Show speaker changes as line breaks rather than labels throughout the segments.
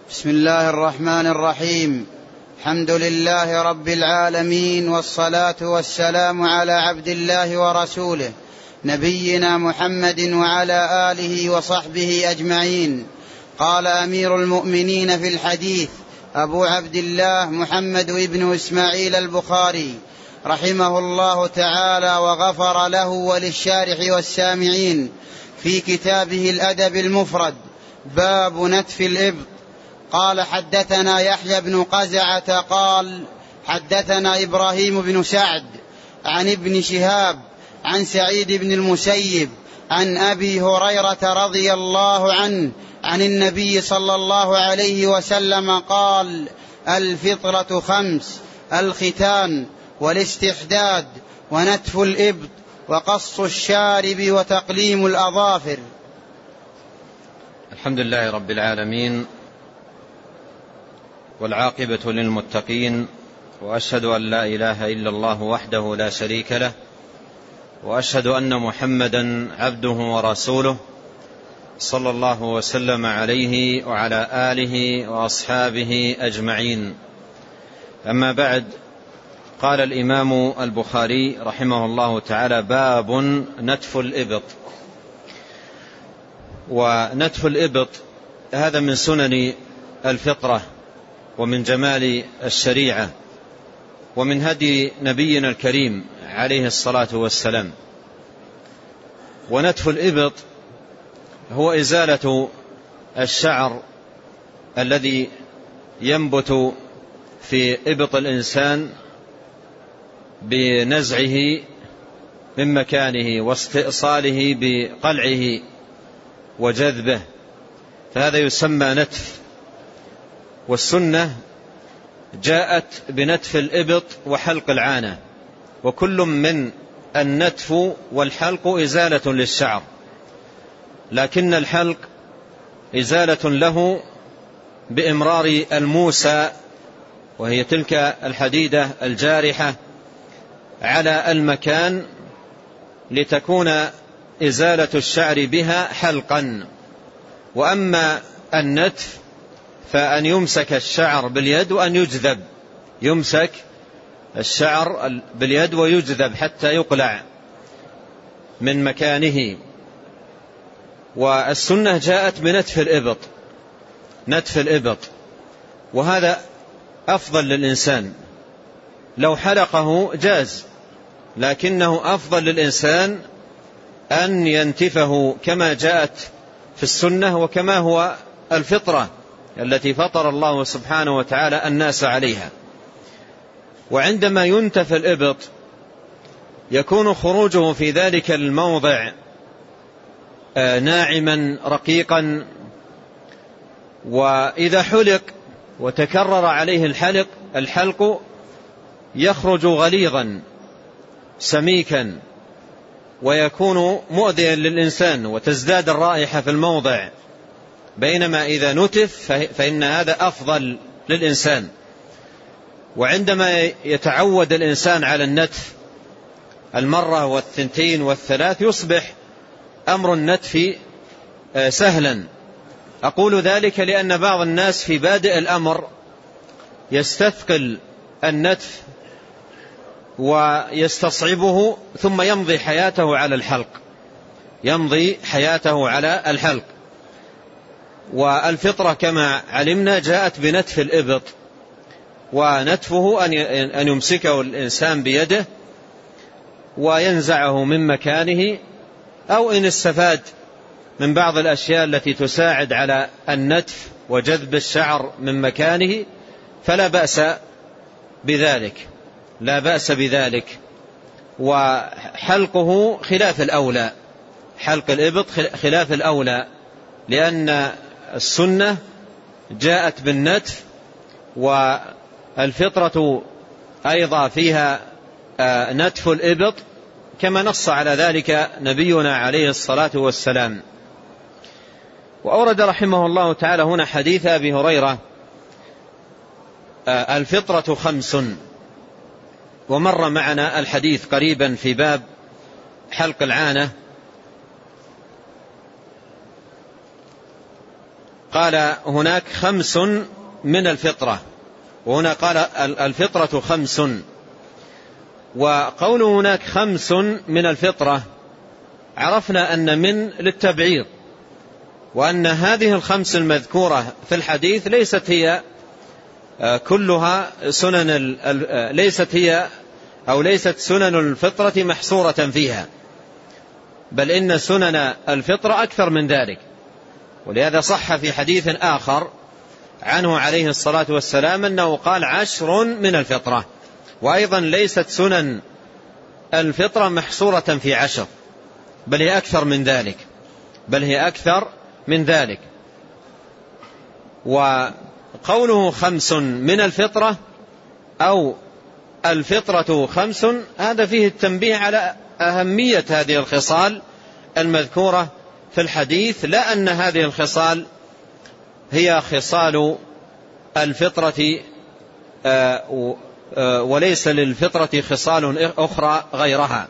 بسم الله الرحمن الرحيم. الحمد لله رب العالمين، والصلاة والسلام على عبد الله ورسوله نبينا محمد وعلى آله وصحبه أجمعين. قال أمير المؤمنين في الحديث أبو عبد الله محمد بن إسماعيل البخاري رحمه الله تعالى وغفر له وللشارح والسامعين في كتابه الأدب المفرد: باب نتف الإبط. قال: حدثنا يحيى بن قزعة قال: حدثنا إبراهيم بن سعد عن ابن شهاب عن سعيد بن المسيب عن أبي هريرة رضي الله عنه عن النبي صلى الله عليه وسلم قال: الفطرة 5: الختان والاستحداد ونتف الإبط وقص الشارب وتقليم الأظافر.
الحمد لله رب العالمين، والعاقبة للمتقين، وأشهد أن لا إله إلا الله وحده لا شريك له، وأشهد أن محمدا عبده ورسوله صلى الله وسلم عليه وعلى آله وأصحابه أجمعين. أما بعد، قال الإمام البخاري رحمه الله تعالى: باب نتف الإبط. ونتف الإبط هذا من سنن الفطرة ومن جمال الشريعة ومن هدي نبينا الكريم عليه الصلاة والسلام. ونتف الإبط هو إزالة الشعر الذي ينبت في إبط الإنسان بنزعه من مكانه واستئصاله بقلعه وجذبه، فهذا يسمى نتف. والسنة جاءت بنتف الإبط وحلق العانة، وكل من النتف والحلق إزالة للشعر، لكن الحلق إزالة له بإمرار الموسى، وهي تلك الحديدة الجارحة على المكان لتكون إزالة الشعر بها حلقا. وأما النتف فأن يمسك الشعر باليد وأن يجذب، يمسك الشعر باليد ويجذب حتى يقلع من مكانه. والسنة جاءت بنتف الإبط، نتف الإبط، وهذا أفضل للإنسان. لو حلقه جاز، لكنه أفضل للإنسان أن ينتفه كما جاءت في السنة وكما هو الفطرة التي فطر الله سبحانه وتعالى الناس عليها. وعندما ينتف الإبط يكون خروجه في ذلك الموضع ناعما رقيقا، وإذا حلق وتكرر عليه الحلق يخرج غليظا سميكا ويكون مؤذيا للإنسان، وتزداد الرائحة في الموضع، بينما إذا نتف فإن هذا أفضل للإنسان. وعندما يتعود الإنسان على النتف المرة والثنتين والثلاث يصبح أمر النتف سهلا. أقول ذلك لأن بعض الناس في بادئ الأمر يستثقل النتف ويستصعبه، ثم يمضي حياته على الحلق، يمضي حياته على الحلق. والفطرة كما علمنا جاءت بنتف الإبط، ونتفه أن يمسكه الإنسان بيده وينزعه من مكانه، أو إن استفاد من بعض الأشياء التي تساعد على النتف وجذب الشعر من مكانه فلا بأس بذلك، لا بأس بذلك. وحلقه خلاف الأولى، حلق الإبط خلاف الأولى، لأن السنة جاءت بالنتف، والفطرة أيضا فيها نتف الإبط كما نص على ذلك نبينا عليه الصلاة والسلام. وأورد رحمه الله تعالى هنا حديث أبي هريرة: الفطرة 5. ومر معنا الحديث قريبا في باب حلق العانة. قال هناك 5 من الفطرة، وهنا قال الفطرة 5. وقوله هناك 5 من الفطرة عرفنا أن من للتبعيض، وأن هذه ال5 المذكورة في الحديث ليست هي كلها سنن، ليست سنن الفطرة محصورة فيها، بل إن سنن الفطرة أكثر من ذلك. ولهذا صح في حديث آخر عنه عليه الصلاة والسلام أنه قال 10 من الفطرة. وأيضا ليست سنن الفطرة محصورة في 10، بل هي أكثر من ذلك. وقوله 5 من الفطرة أو الفطرة 5 هذا فيه التنبيه على أهمية هذه الخصال المذكورة في الحديث، لا أن هذه الخصال هي خصال الفطرة وليس للفطرة خصال أخرى غيرها.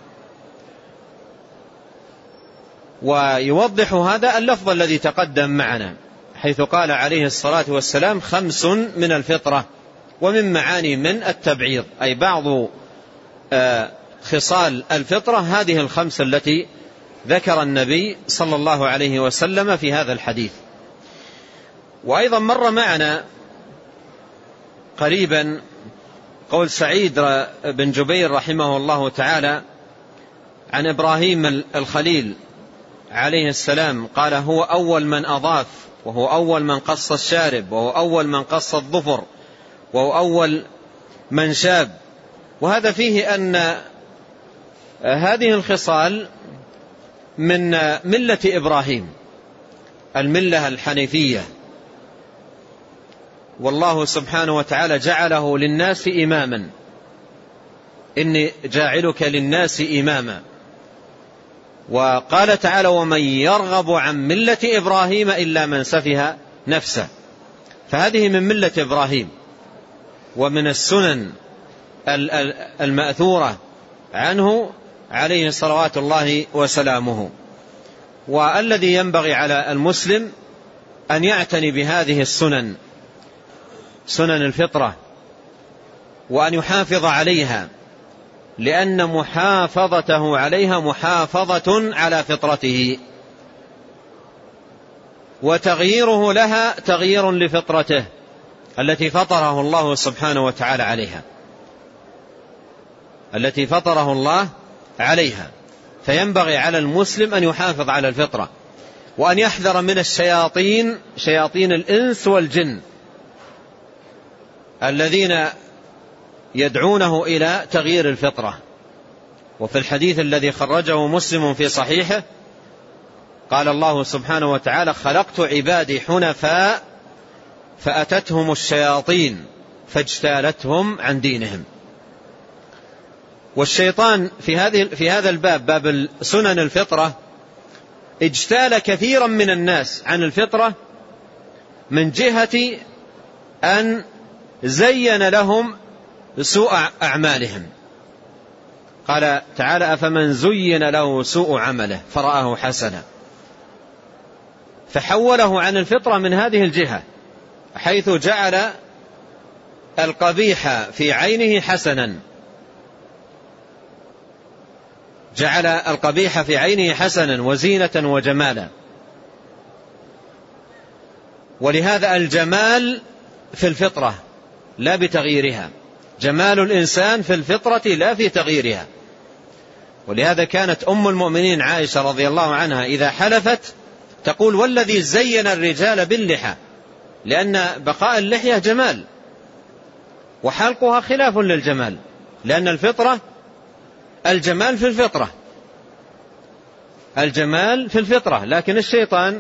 ويوضح هذا اللفظ الذي تقدم معنا، حيث قال عليه الصلاة والسلام 5 من الفطرة، ومن معاني من التبعيض، أي بعض خصال الفطرة هذه ال5 التي ذكر النبي صلى الله عليه وسلم في هذا الحديث. وأيضا مر معنا قريبا قول سعيد بن جبير رحمه الله تعالى عن إبراهيم الخليل عليه السلام، قال هو أول من أضاف، وهو أول من قص الشارب، وهو أول من قص الظفر، وهو أول من شاب. وهذا فيه أن هذه الخصال من ملة إبراهيم، الملة الحنيفية، والله سبحانه وتعالى جعله للناس إماما، إني جاعلك للناس إماما. وقال تعالى ومن يرغب عن ملة إبراهيم إلا من سفه نفسه، فهذه من ملة إبراهيم، ومن السنن المأثورة عنه عليه صلوات الله وسلامه. والذي ينبغي على المسلم أن يعتني بهذه السنن، سنن الفطرة، وأن يحافظ عليها، لأن محافظته عليها محافظة على فطرته، وتغييره لها تغيير لفطرته التي فطره الله سبحانه وتعالى عليها، التي فطره الله عليها. فينبغي على المسلم أن يحافظ على الفطرة، وأن يحذر من الشياطين، شياطين الإنس والجن، الذين يدعونه إلى تغيير الفطرة. وفي الحديث الذي خرجه مسلم في صحيحه قال الله سبحانه وتعالى خلقت عبادي حنفاء فأتتهم الشياطين فاجتالتهم عن دينهم. والشيطان في هذا الباب، باب سنن الفطرة، اجتال كثيرا من الناس عن الفطرة من جهة أن زين لهم سوء أعمالهم. قال تعالى أفمن زين له سوء عمله فرآه حسنا، فحوله عن الفطرة من هذه الجهة، حيث جعل القبيح في عينه حسنا، جعل القبيح في عينه حسنا وزينة وجمالا. ولهذا الجمال في الفطرة لا بتغييرها، جمال الإنسان في الفطرة لا في تغييرها. ولهذا كانت أم المؤمنين عائشة رضي الله عنها إذا حلفت تقول والذي زين الرجال باللحى، لأن بقاء اللحية جمال، وحلقها خلاف للجمال، لأن الفطرة الجمال في الفطرة، الجمال في الفطرة. لكن الشيطان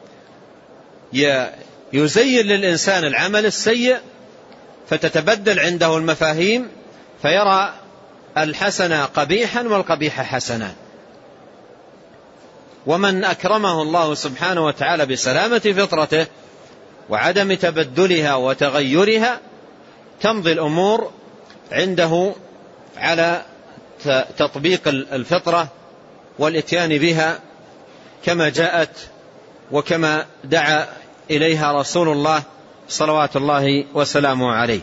يزين للإنسان العمل السيء فتتبدل عنده المفاهيم، فيرى الحسن قبيحا والقبيح حسنا. ومن أكرمه الله سبحانه وتعالى بسلامة فطرته وعدم تبدلها وتغيرها، تمضي الأمور عنده على تطبيق الفطرة والإتيان بها كما جاءت وكما دعا إليها رسول الله صلوات الله وسلامه عليه.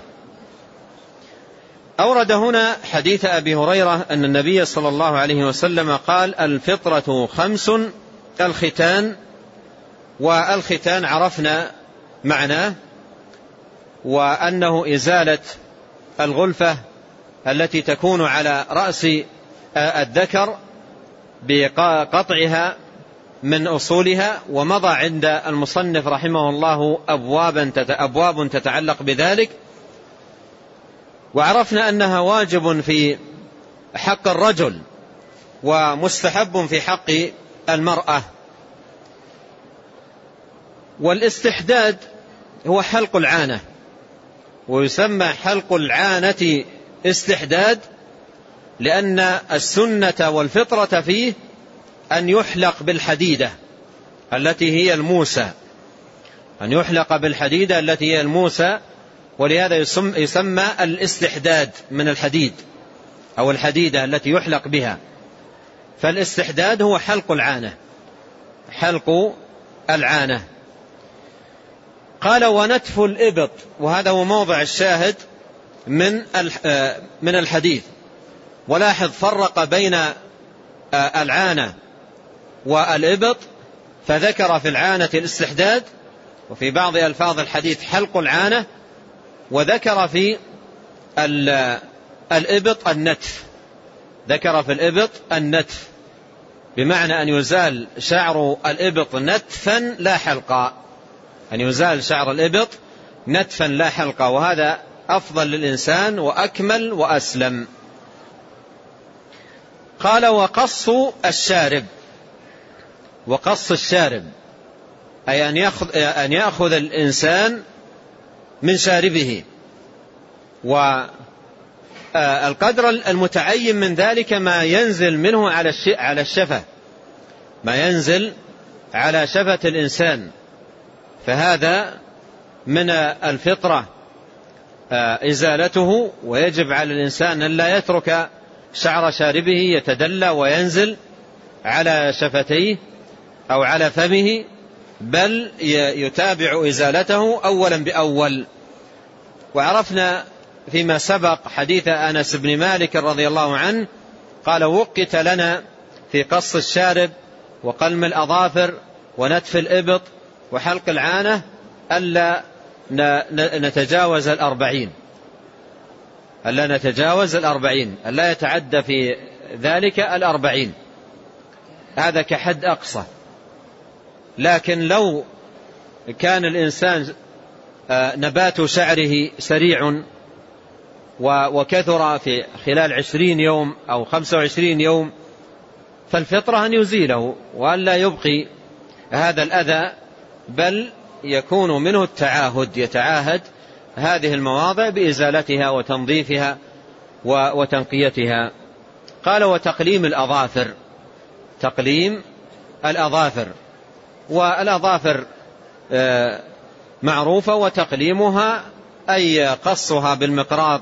أورد هنا حديث أبي هريرة أن النبي صلى الله عليه وسلم قال: الفطرة 5: الختان. والختان عرفنا معناه، وأنه إزالة الغلفة التي تكون على رأس الذكر بقطعها من أصولها. ومضى عند المصنف رحمه الله أبواب تتعلق بذلك. وعرفنا أنها واجب في حق الرجل ومستحب في حق المرأة. والاستحداد هو حلق العانة، ويسمى حلق العانة استحداد لأن السنة والفطرة فيه أن يحلق بالحديدة التي هي الموسى، أن يحلق بالحديدة التي هي الموسى، ولهذا يسمى الاستحداد من الحديد أو الحديدة التي يحلق بها. فالاستحداد هو حلق العانة، حلق العانة. قال: ونتف الإبط، وهذا هو موضع الشاهد من الحديث. ولاحظ فرق بين العانة والإبط، فذكر في العانة الاستحداد، وفي بعض ألفاظ الحديث حلق العانة، وذكر في الإبط النتف، ذكر في الإبط النتف، بمعنى أن يزال شعر الإبط نتفا لا حلقا، أن يزال شعر الإبط نتفا لا حلقا، وهذا أفضل للإنسان وأكمل وأسلم. قال: وقص الشارب، وقص الشارب أي أن يأخذ الإنسان من شاربه، والقدر المتعين من ذلك ما ينزل منه على الشفة، ما ينزل على شفة الإنسان، فهذا من الفطرة إزالته. ويجب على الإنسان أن لا يترك شعر شاربه يتدلى وينزل على شفتيه أو على فمه، بل يتابع إزالته أولا بأول. وعرفنا فيما سبق حديث أنس بن مالك رضي الله عنه قال: وقت لنا في قص الشارب وقلم الأظافر ونتف الإبط وحلق العانة ألا نتجاوز 40، ألا نتجاوز 40، ألا يتعدى في ذلك 40، هذا كحد أقصى. لكن لو كان الإنسان نبات شعره سريع وكثر في خلال 20 يوم أو 25 يوم، فالفطرة أن يزيله وأن لا يبقي هذا الأذى، بل يكون منه التعاهد، يتعاهد هذه المواضع بإزالتها وتنظيفها وتنقيتها. قال: وتقليم الأظافر، تقليم الأظافر، والأظافر معروفة، وتقليمها أي قصها بالمقراض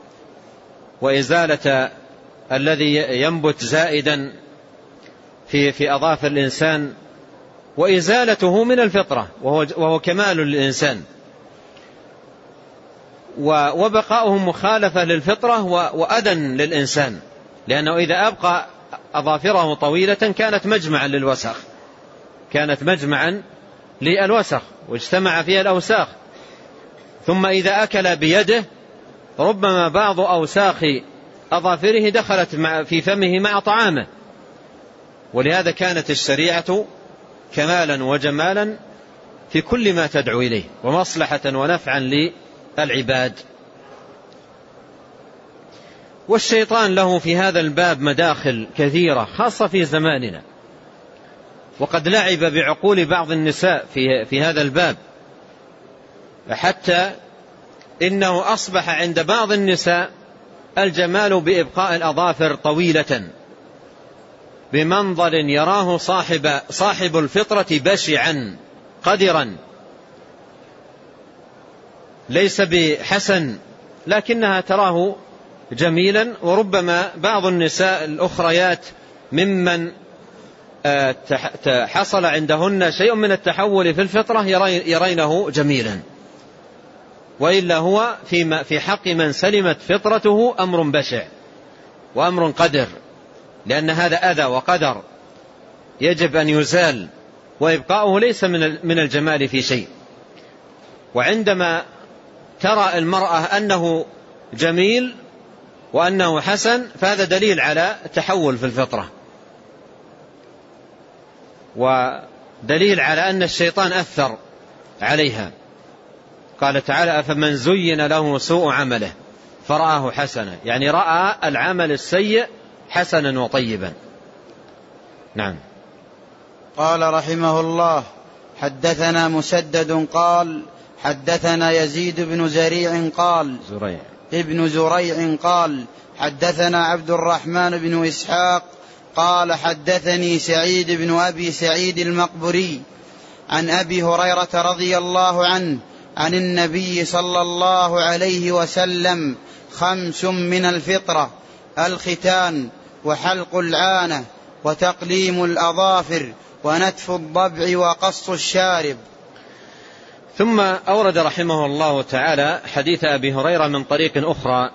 وإزالة الذي ينبت زائدا في أظافر الإنسان، وإزالته من الفطرة وهو كمال للإنسان، وبقاؤه مخالفة للفطرة وأذى للإنسان، لأنه إذا أبقى أظافره طويلة كانت مجمعا للوسخ، كانت مجمعا للوسخ واجتمع فيها الأوساخ. ثم إذا أكل بيده ربما بعض أوساخ أظافره دخلت في فمه مع طعامه. ولهذا كانت الشريعة كمالا وجمالا في كل ما تدعو إليه، ومصلحة ونفعا للعباد. والشيطان له في هذا الباب مداخل كثيرة خاصة في زماننا، وقد لعب بعقول بعض النساء في هذا الباب، حتى إنه أصبح عند بعض النساء الجمال بإبقاء الأظافر طويلة بمنظر يراه صاحب الفطرة بشعا قدرا، ليس بحسن، لكنها تراه جميلا. وربما بعض النساء الأخريات ممن حصل عندهن شيء من التحول في الفطرة يرينه جميلا، وإلا هو في حق من سلمت فطرته أمر بشع وأمر قدر، لأن هذا أذى وقدر يجب أن يزال، وإبقاؤه ليس من الجمال في شيء. وعندما ترى المرأة أنه جميل وأنه حسن فهذا دليل على تحول في الفطرة، ودليل على أن الشيطان أثر عليها. قال تعالى: أفمن زين له سوء عمله فرآه حسنا، يعني رأى العمل السيء حسنا وطيبا. نعم.
قال رحمه الله: حدثنا مسدد قال حدثنا يزيد بن زريع قال ابن زريع قال حدثنا عبد الرحمن بن إسحاق قال حدثني سعيد بن أبي سعيد المقبري عن أبي هريرة رضي الله عنه عن النبي صلى الله عليه وسلم: 5 من الفطرة: الختان، وحلق العانة، وتقليم الأظافر، ونتف الضبع، وقص الشارب.
ثم أورد رحمه الله تعالى حديث أبي هريرة من طريق أخرى،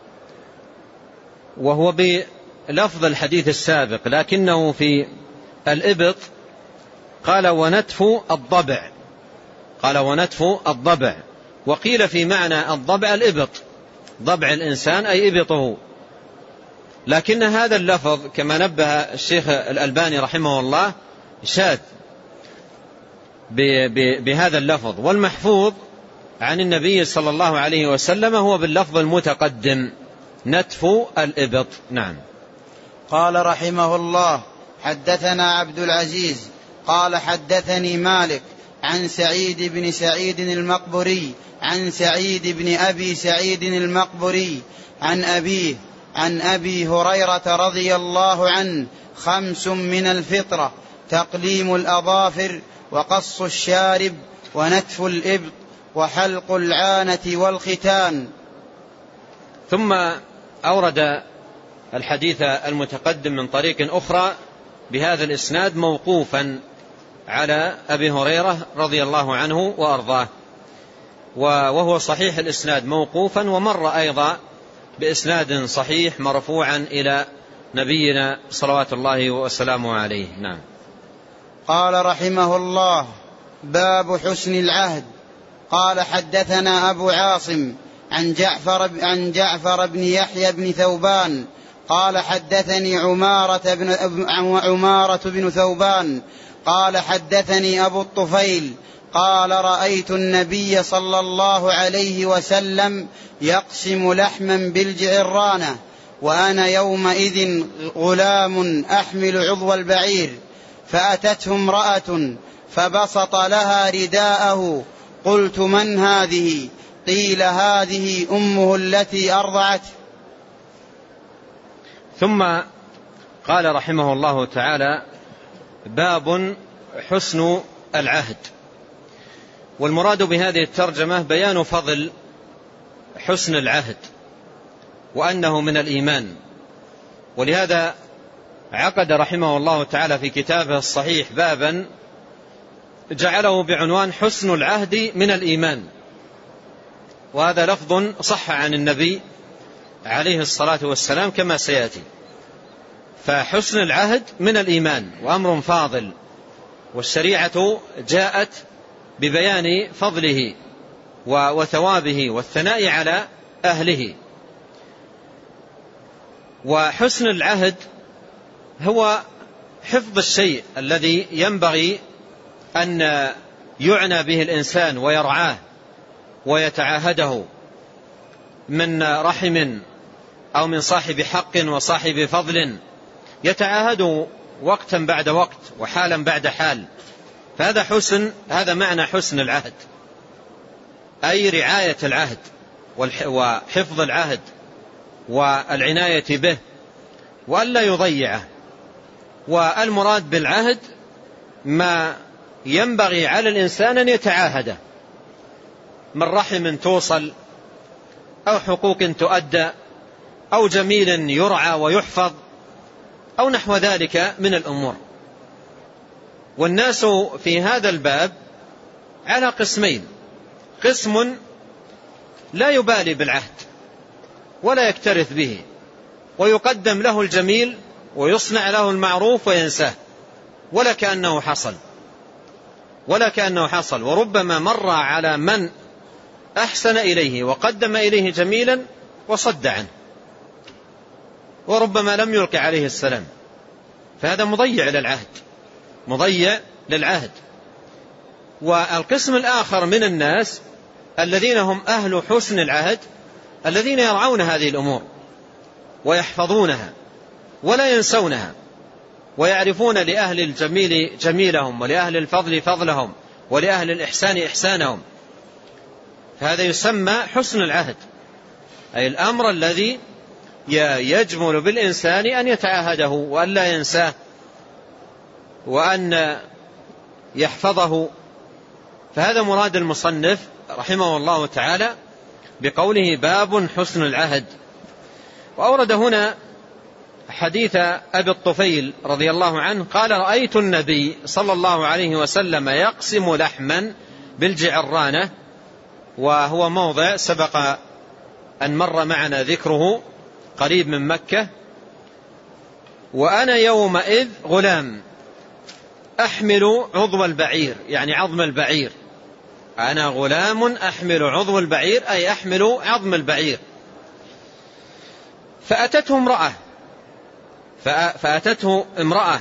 وهو بلفظ الحديث السابق، لكنه في الإبط قال: ونتف الضبع. قال: ونتف الضبع. وقيل في معنى الضبع الإبط، ضبع الإنسان أي إبطه، لكن هذا اللفظ كما نبه الشيخ الألباني رحمه الله شاذ بهذا اللفظ، والمحفوظ عن النبي صلى الله عليه وسلم هو باللفظ المتقدم: نتف الإبط. نعم.
قال رحمه الله: حدثنا عبد العزيز قال حدثني مالك عن سعيد بن سعيد المقبري عن سعيد بن أبي سعيد المقبري عن أبيه عن أبي هريرة رضي الله عنه: 5 من الفطرة: تقليم الأظافر، وقص الشارب، ونتف الإبط، وحلق العانة، والختان.
ثم أورد الحديث المتقدم من طريق أخرى بهذا الإسناد موقوفا على أبي هريرة رضي الله عنه وأرضاه، وهو صحيح الإسناد موقوفا، ومر أيضا بإسناد صحيح مرفوعا إلى نبينا صلوات الله وسلامه عليه. نعم.
قال رحمه الله: باب حسن العهد. قال حدثنا أبو عاصم عن جعفر بن يحيى بن ثوبان قال حدثني عمارة بن ثوبان قال حدثني أبو الطفيل قال: رأيت النبي صلى الله عليه وسلم يقسم لحما بالجعرانة، وأنا يومئذ غلام أحمل عضو البعير، فأتته امرأة فبسط لها رداءه، قلت: من هذه؟ قيل: هذه أمه التي أرضعته.
ثم قال رحمه الله تعالى: باب حسن العهد. والمراد بهذه الترجمة بيان فضل حسن العهد وأنه من الإيمان، ولهذا عقد رحمه الله تعالى في كتابه الصحيح بابا جعله بعنوان حسن العهد من الإيمان، وهذا لفظ صح عن النبي عليه الصلاة والسلام كما سيأتي. فحسن العهد من الإيمان وأمر فاضل، والشريعة جاءت ببيان فضله وثوابه والثناء على أهله. وحسن العهد هو حفظ الشيء الذي ينبغي أن يعنى به الإنسان ويرعاه ويتعاهده من رحم أو من صاحب حق وصاحب فضل، يتعاهد وقتا بعد وقت وحالا بعد حال. هذا معنى حسن العهد، أي رعاية العهد وحفظ العهد والعناية به وألا يضيعه. والمراد بالعهد ما ينبغي على الإنسان أن يتعاهده من رحم توصل، أو حقوق تؤدى، أو جميل يرعى ويحفظ، أو نحو ذلك من الأمور. والناس في هذا الباب على قسمين: قسم لا يبالي بالعهد ولا يكترث به، ويقدم له الجميل ويصنع له المعروف وينساه ولا كأنه حصل، وربما مر على من أحسن إليه وقدم إليه جميلا وصد عنه، وربما لم يلقي عليه السلام، فهذا مضيع للعهد. والقسم الآخر من الناس الذين هم أهل حسن العهد، الذين يرعون هذه الأمور ويحفظونها ولا ينسونها، ويعرفون لأهل الجميل جميلهم، ولأهل الفضل فضلهم، ولأهل الإحسان إحسانهم. فهذا يسمى حسن العهد، أي الأمر الذي يجمل بالإنسان أن يتعاهده وأن لا ينساه وأن يحفظه. فهذا مراد المصنف رحمه الله تعالى بقوله باب حسن العهد. وأورد هنا حديث أبي الطفيل رضي الله عنه قال: رأيت النبي صلى الله عليه وسلم يقسم لحما بالجعرانة، وهو موضع سبق أن مر معنا ذكره قريب من مكة. وأنا يومئذ غلام أحمل عضو البعير، يعني عظم البعير. أنا غلام أحمل عضو البعير، أي أحمل عظم البعير. فأتته امرأة،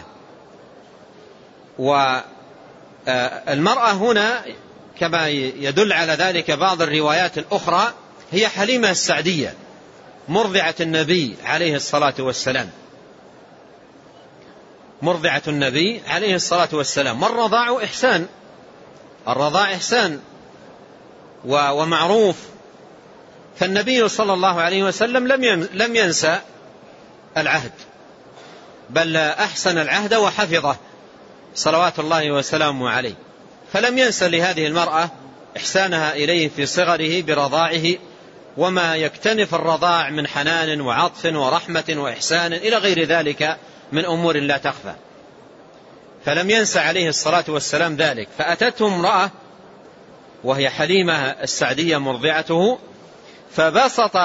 والمرأة هنا كما يدل على ذلك بعض الروايات الأخرى هي حليمة السعدية مرضعة النبي عليه الصلاة والسلام. والرضاع إحسان ومعروف. فالنبي صلى الله عليه وسلم لم ينسى العهد، بل أحسن العهد وحفظه صلوات الله وسلامه عليه، فلم ينسى لهذه المرأة إحسانها إليه في صغره برضاعه، وما يكتنف الرضاع من حنان وعطف ورحمة وإحسان إلى غير ذلك من أمور لا تخفى، فلم ينسى عليه الصلاة والسلام ذلك. فأتته امرأة وهي حليمة السعدية مرضعته، فبسط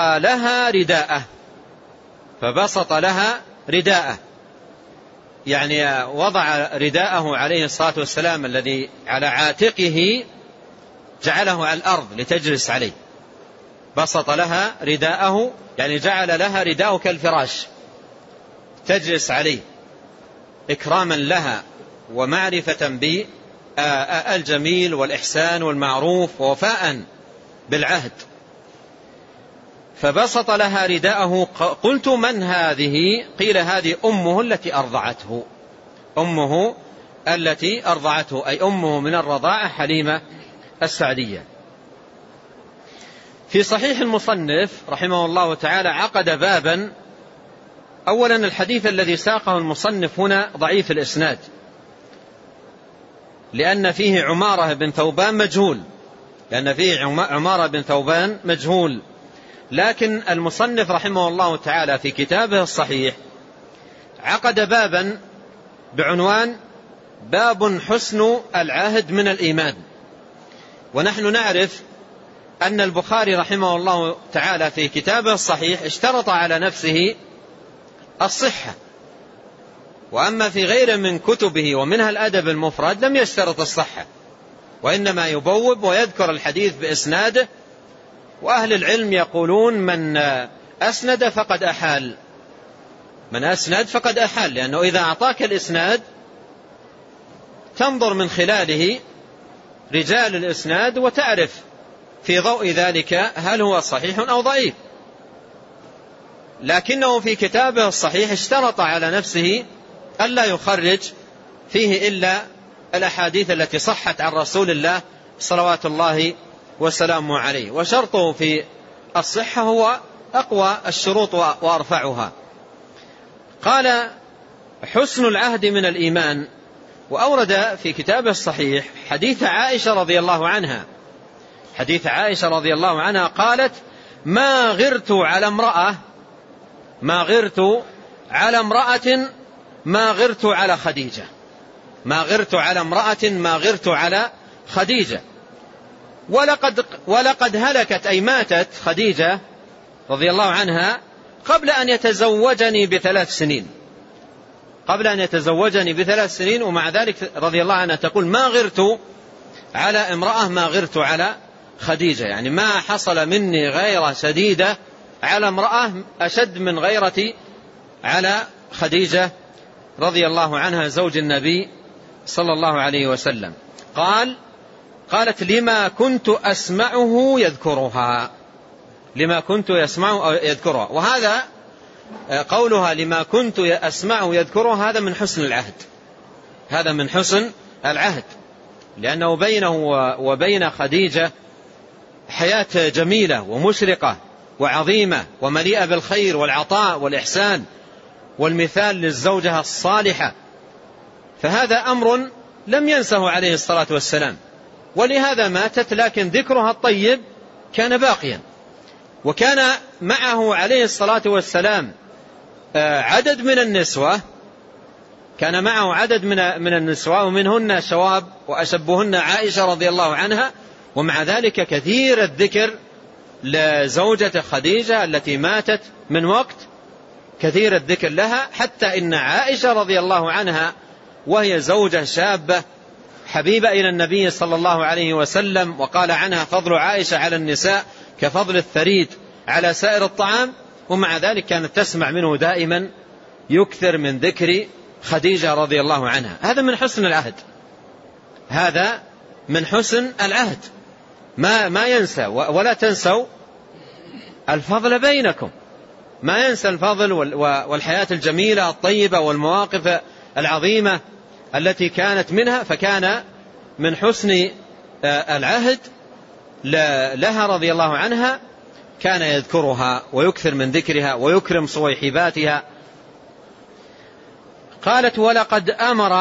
لها رداءه، يعني وضع رداءه عليه الصلاة والسلام الذي على عاتقه جعله على الأرض لتجلس عليه. بسط لها رداءه يعني جعل لها رداءه كالفراش تجلس عليه، إكراما لها ومعرفة بالجميل والإحسان والمعروف ووفاء بالعهد. فبسط لها رداءه. قلت: من هذه؟ قيل: هذه أمه التي أرضعته، أي أمه من الرضاعة حليمة السعدية. في صحيح المصنف رحمه الله تعالى عقد بابا. أولا، الحديث الذي ساقه المصنف هنا ضعيف الإسناد، لأن فيه عمارة بن ثوبان مجهول، لكن المصنف رحمه الله تعالى في كتابه الصحيح عقد بابا بعنوان باب حسن العهد من الإيمان. ونحن نعرف أن البخاري رحمه الله تعالى في كتابه الصحيح اشترط على نفسه الصحة، وأما في غير من كتبه ومنها الأدب المفرد لم يشترط الصحة، وإنما يبوب ويذكر الحديث بإسناده. وأهل العلم يقولون من أسند فقد أحال، لأنه إذا أعطاك الإسناد تنظر من خلاله رجال الإسناد وتعرف في ضوء ذلك هل هو صحيح أو ضعيف. لكنه في كتابه الصحيح اشترط على نفسه ألا يخرج فيه إلا الأحاديث التي صحت عن رسول الله صلوات الله وسلامه عليه، وشرطه في الصحة هو أقوى الشروط وأرفعها. قال: حسن العهد من الإيمان. وأورد في كتابه الصحيح حديث عائشة رضي الله عنها قالت: ما غرت على امرأة ما غرت على خديجة ما غرت على امرأة ما غرت على خديجة. ولقد هلكت أي ماتت خديجة رضي الله عنها قبل أن يتزوجني ب3 سنين، ومع ذلك رضي الله عنها تقول ما غرت على امرأة ما غرت على خديجة، يعني ما حصل مني غيرة شديدة على امرأة أشد من غيرتي على خديجة رضي الله عنها زوج النبي صلى الله عليه وسلم. قالت لما كنت أسمعه يذكرها، وهذا قولها لما كنت أسمعه يذكرها هذا من حسن العهد، لأنه بينه وبين خديجة حياة جميلة ومشرقة وعظيمة ومليئة بالخير والعطاء والإحسان والمثال للزوجة الصالحة، فهذا أمر لم ينسه عليه الصلاة والسلام، ولهذا ماتت، لكن ذكرها الطيب كان باقيا. وكان معه عليه الصلاة والسلام عدد من النسوة ومنهن شواب وأشبهن عائشة رضي الله عنها، ومع ذلك كثير الذكر لزوجة خديجة التي ماتت من وقت، كثير الذكر لها، حتى إن عائشة رضي الله عنها وهي زوجة شابة حبيبة إلى النبي صلى الله عليه وسلم، وقال عنها فضل عائشة على النساء كفضل الثريد على سائر الطعام، ومع ذلك كانت تسمع منه دائما يكثر من ذكر خديجة رضي الله عنها. هذا من حسن العهد، ما ينسى. ولا تنسوا الفضل بينكم، ما ينسى الفضل والحياة الجميلة الطيبة والمواقف العظيمة التي كانت منها. فكان من حسن العهد لها رضي الله عنها كان يذكرها ويكثر من ذكرها ويكرم صويحباتها. قالت ولقد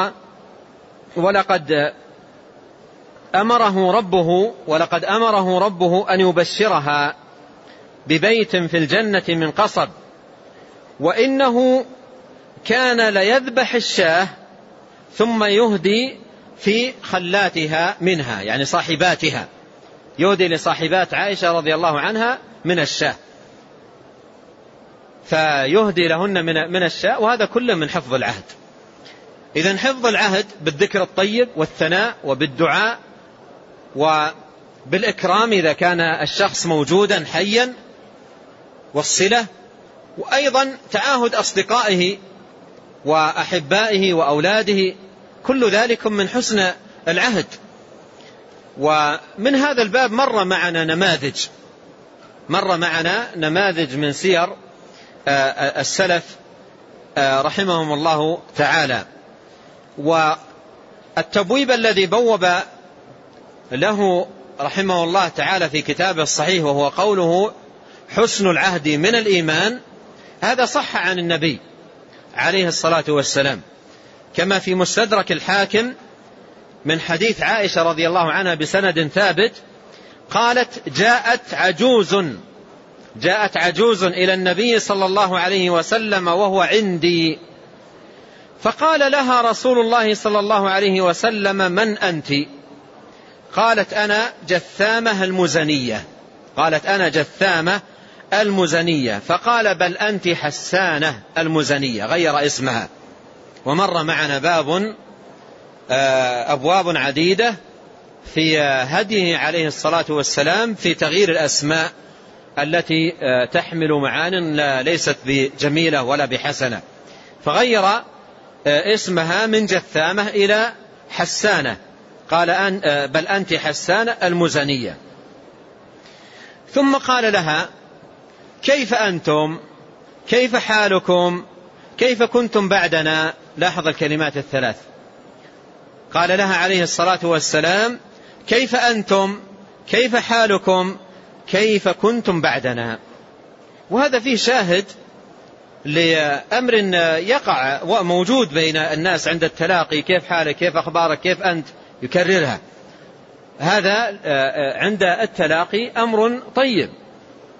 أمره ربه أن يبشرها ببيت في الجنة من قصب، وإنه كان ليذبح الشاه ثم يهدي في خلاتها منها، يعني صاحباتها، يهدي لصاحبات عائشة رضي الله عنها من الشاه، فيهدي لهن من الشاء، وهذا كله من حفظ العهد. إذن حفظ العهد بالذكر الطيب والثناء وبالدعاء وبالإكرام إذا كان الشخص موجودا حيا، والصلة، وأيضا تعاهد أصدقائه وأحبائه وأولاده، كل ذلك من حسن العهد. ومن هذا الباب مر معنا نماذج من سير السلف رحمهم الله تعالى. والتبويب الذي بوب له رحمه الله تعالى في كتابه الصحيح وهو قوله حسن العهد من الإيمان، هذا صح عن النبي عليه الصلاة والسلام، كما في مستدرك الحاكم من حديث عائشة رضي الله عنها بسند ثابت قالت جاءت عجوز إلى النبي صلى الله عليه وسلم وهو عندي، فقال لها رسول الله صلى الله عليه وسلم من أنت؟ قالت أنا جثامة المزنية. فقال بل أنت حسانة المزنية، غير اسمها. ومر معنا أبواب عديدة في هديه عليه الصلاة والسلام في تغيير الأسماء التي تحمل معان ليست بجميلة ولا بحسنة، فغير اسمها من جثامة إلى حسانة، قال بل أنت حسانة المزنية. ثم قال لها كيف أنتم، كيف حالكم، كيف كنتم بعدنا؟ لاحظ الكلمات الثلاث، قال لها عليه الصلاة والسلام كيف أنتم، كيف حالكم، كيف كنتم بعدنا. وهذا فيه شاهد لأمر يقع وموجود بين الناس عند التلاقي، كيف حالك، كيف أخبارك، كيف أنت، يكررها. هذا عند التلاقي أمر طيب،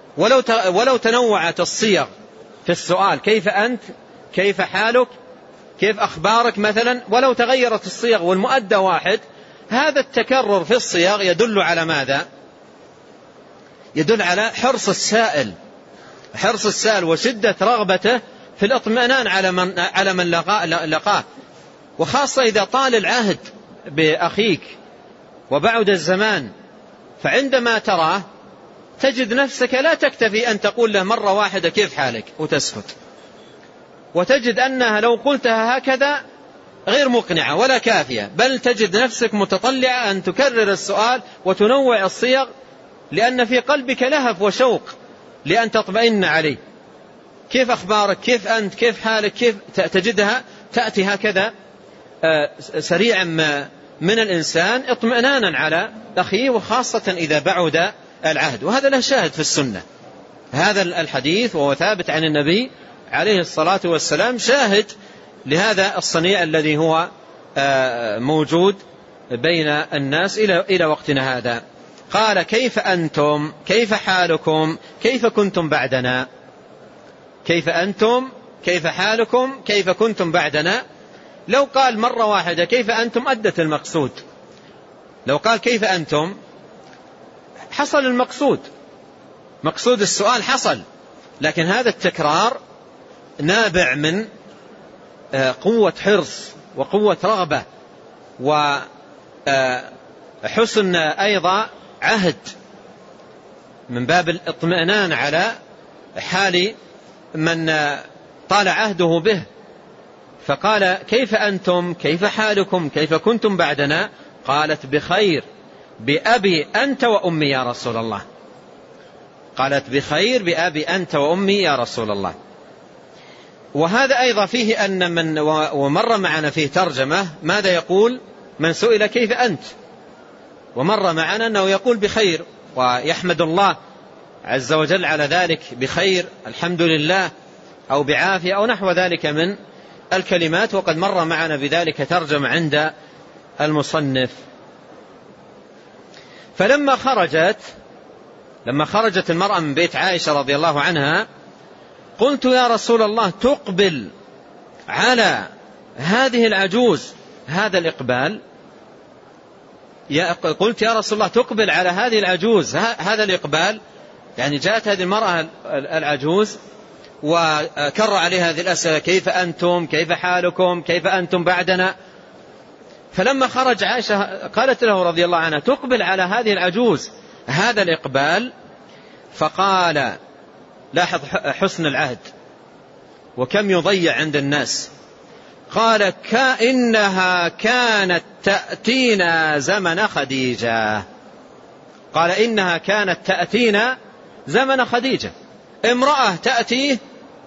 ولو تنوعت الصيغ في السؤال كيف أنت، كيف حالك، كيف أخبارك مثلا، ولو تغيرت الصيغ والمؤدى واحد. هذا التكرر في الصيغ يدل على ماذا؟ يدل على حرص السائل وشدة رغبته في الاطمئنان على من لقاه، وخاصة إذا طال العهد بأخيك وبعد الزمان، فعندما تراه تجد نفسك لا تكتفي أن تقول له مرة واحدة كيف حالك وتسكت، وتجد أنها لو قلتها هكذا غير مقنعة ولا كافية، بل تجد نفسك متطلعة أن تكرر السؤال وتنوع الصيغ، لأن في قلبك لهف وشوق لأن تطمئن عليه. كيف أخبارك، كيف أنت، كيف حالك، كيف، تجدها تأتي هكذا سريعا من الإنسان اطمئنانا على أخيه، وخاصة إذا بعد العهد. وهذا له شاهد في السنة، هذا الحديث وهو ثابت عن النبي عليه الصلاة والسلام شاهد لهذا الصنيع الذي هو موجود بين الناس إلى وقتنا هذا. قال كيف أنتم، كيف حالكم، كيف كنتم بعدنا. كيف أنتم، كيف حالكم، كيف كنتم بعدنا. لو قال مرة واحدة كيف أنتم أدت المقصود، لو قال كيف أنتم حصل المقصود، مقصود السؤال حصل، لكن هذا التكرار نابع من قوة حرص وقوة رغبة وحسن أيضا عهد، من باب الاطمئنان على حال من طال عهده به. فقال كيف أنتم، كيف حالكم، كيف كنتم بعدنا. قالت بخير بأبي أنت وأمي يا رسول الله. قالت بخير بأبي أنت وأمي يا رسول الله. وهذا أيضا فيه أن من ومر معنا فيه ترجمة ماذا يقول من سئل كيف أنت، ومر معنا أنه يقول بخير ويحمد الله عز وجل على ذلك، بخير الحمد لله أو بعافية أو نحو ذلك من الكلمات، وقد مر معنا بذلك ترجمة عند المصنف. فلما خرجت المرأة من بيت عائشة رضي الله عنها قلت يا رسول الله تقبل على هذه العجوز هذا الإقبال، قلت يا رسول الله تقبل على هذه العجوز هذا الإقبال، يعني جاءت هذه المرأة العجوز وكرر عليها هذه الأسئلة كيف أنتم، كيف حالكم، كيف أنتم بعدنا. فلما خرج عائشة قالت له رضي الله عنها تقبل على هذه العجوز هذا الإقبال. فقال لاحظ حسن العهد وكم يضيع عند الناس. قال إنها كانت تأتينا زمن خديجة. قال إنها كانت تأتينا زمن خديجة، امرأة تأتي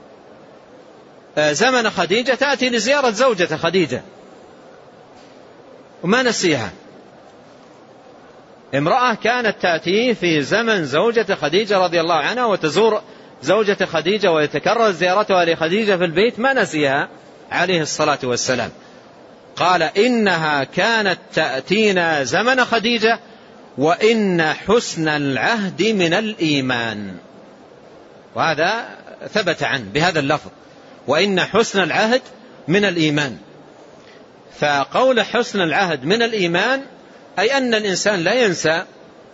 زمن خديجة، تأتي لزيارة زوجة خديجة وما نسيها. امرأة كانت تأتي في زمن زوجة خديجة رضي الله عنها وتزور زوجة خديجة ويتكرر زيارتها لخديجة في البيت، ما نسيها عليه الصلاة والسلام. قال إنها كانت تأتينا زمن خديجة وإن حسن العهد من الإيمان. وهذا ثبت عنه بهذا اللفظ، وإن حسن العهد من الإيمان. فقول حسن العهد من الإيمان أي أن الإنسان لا ينسى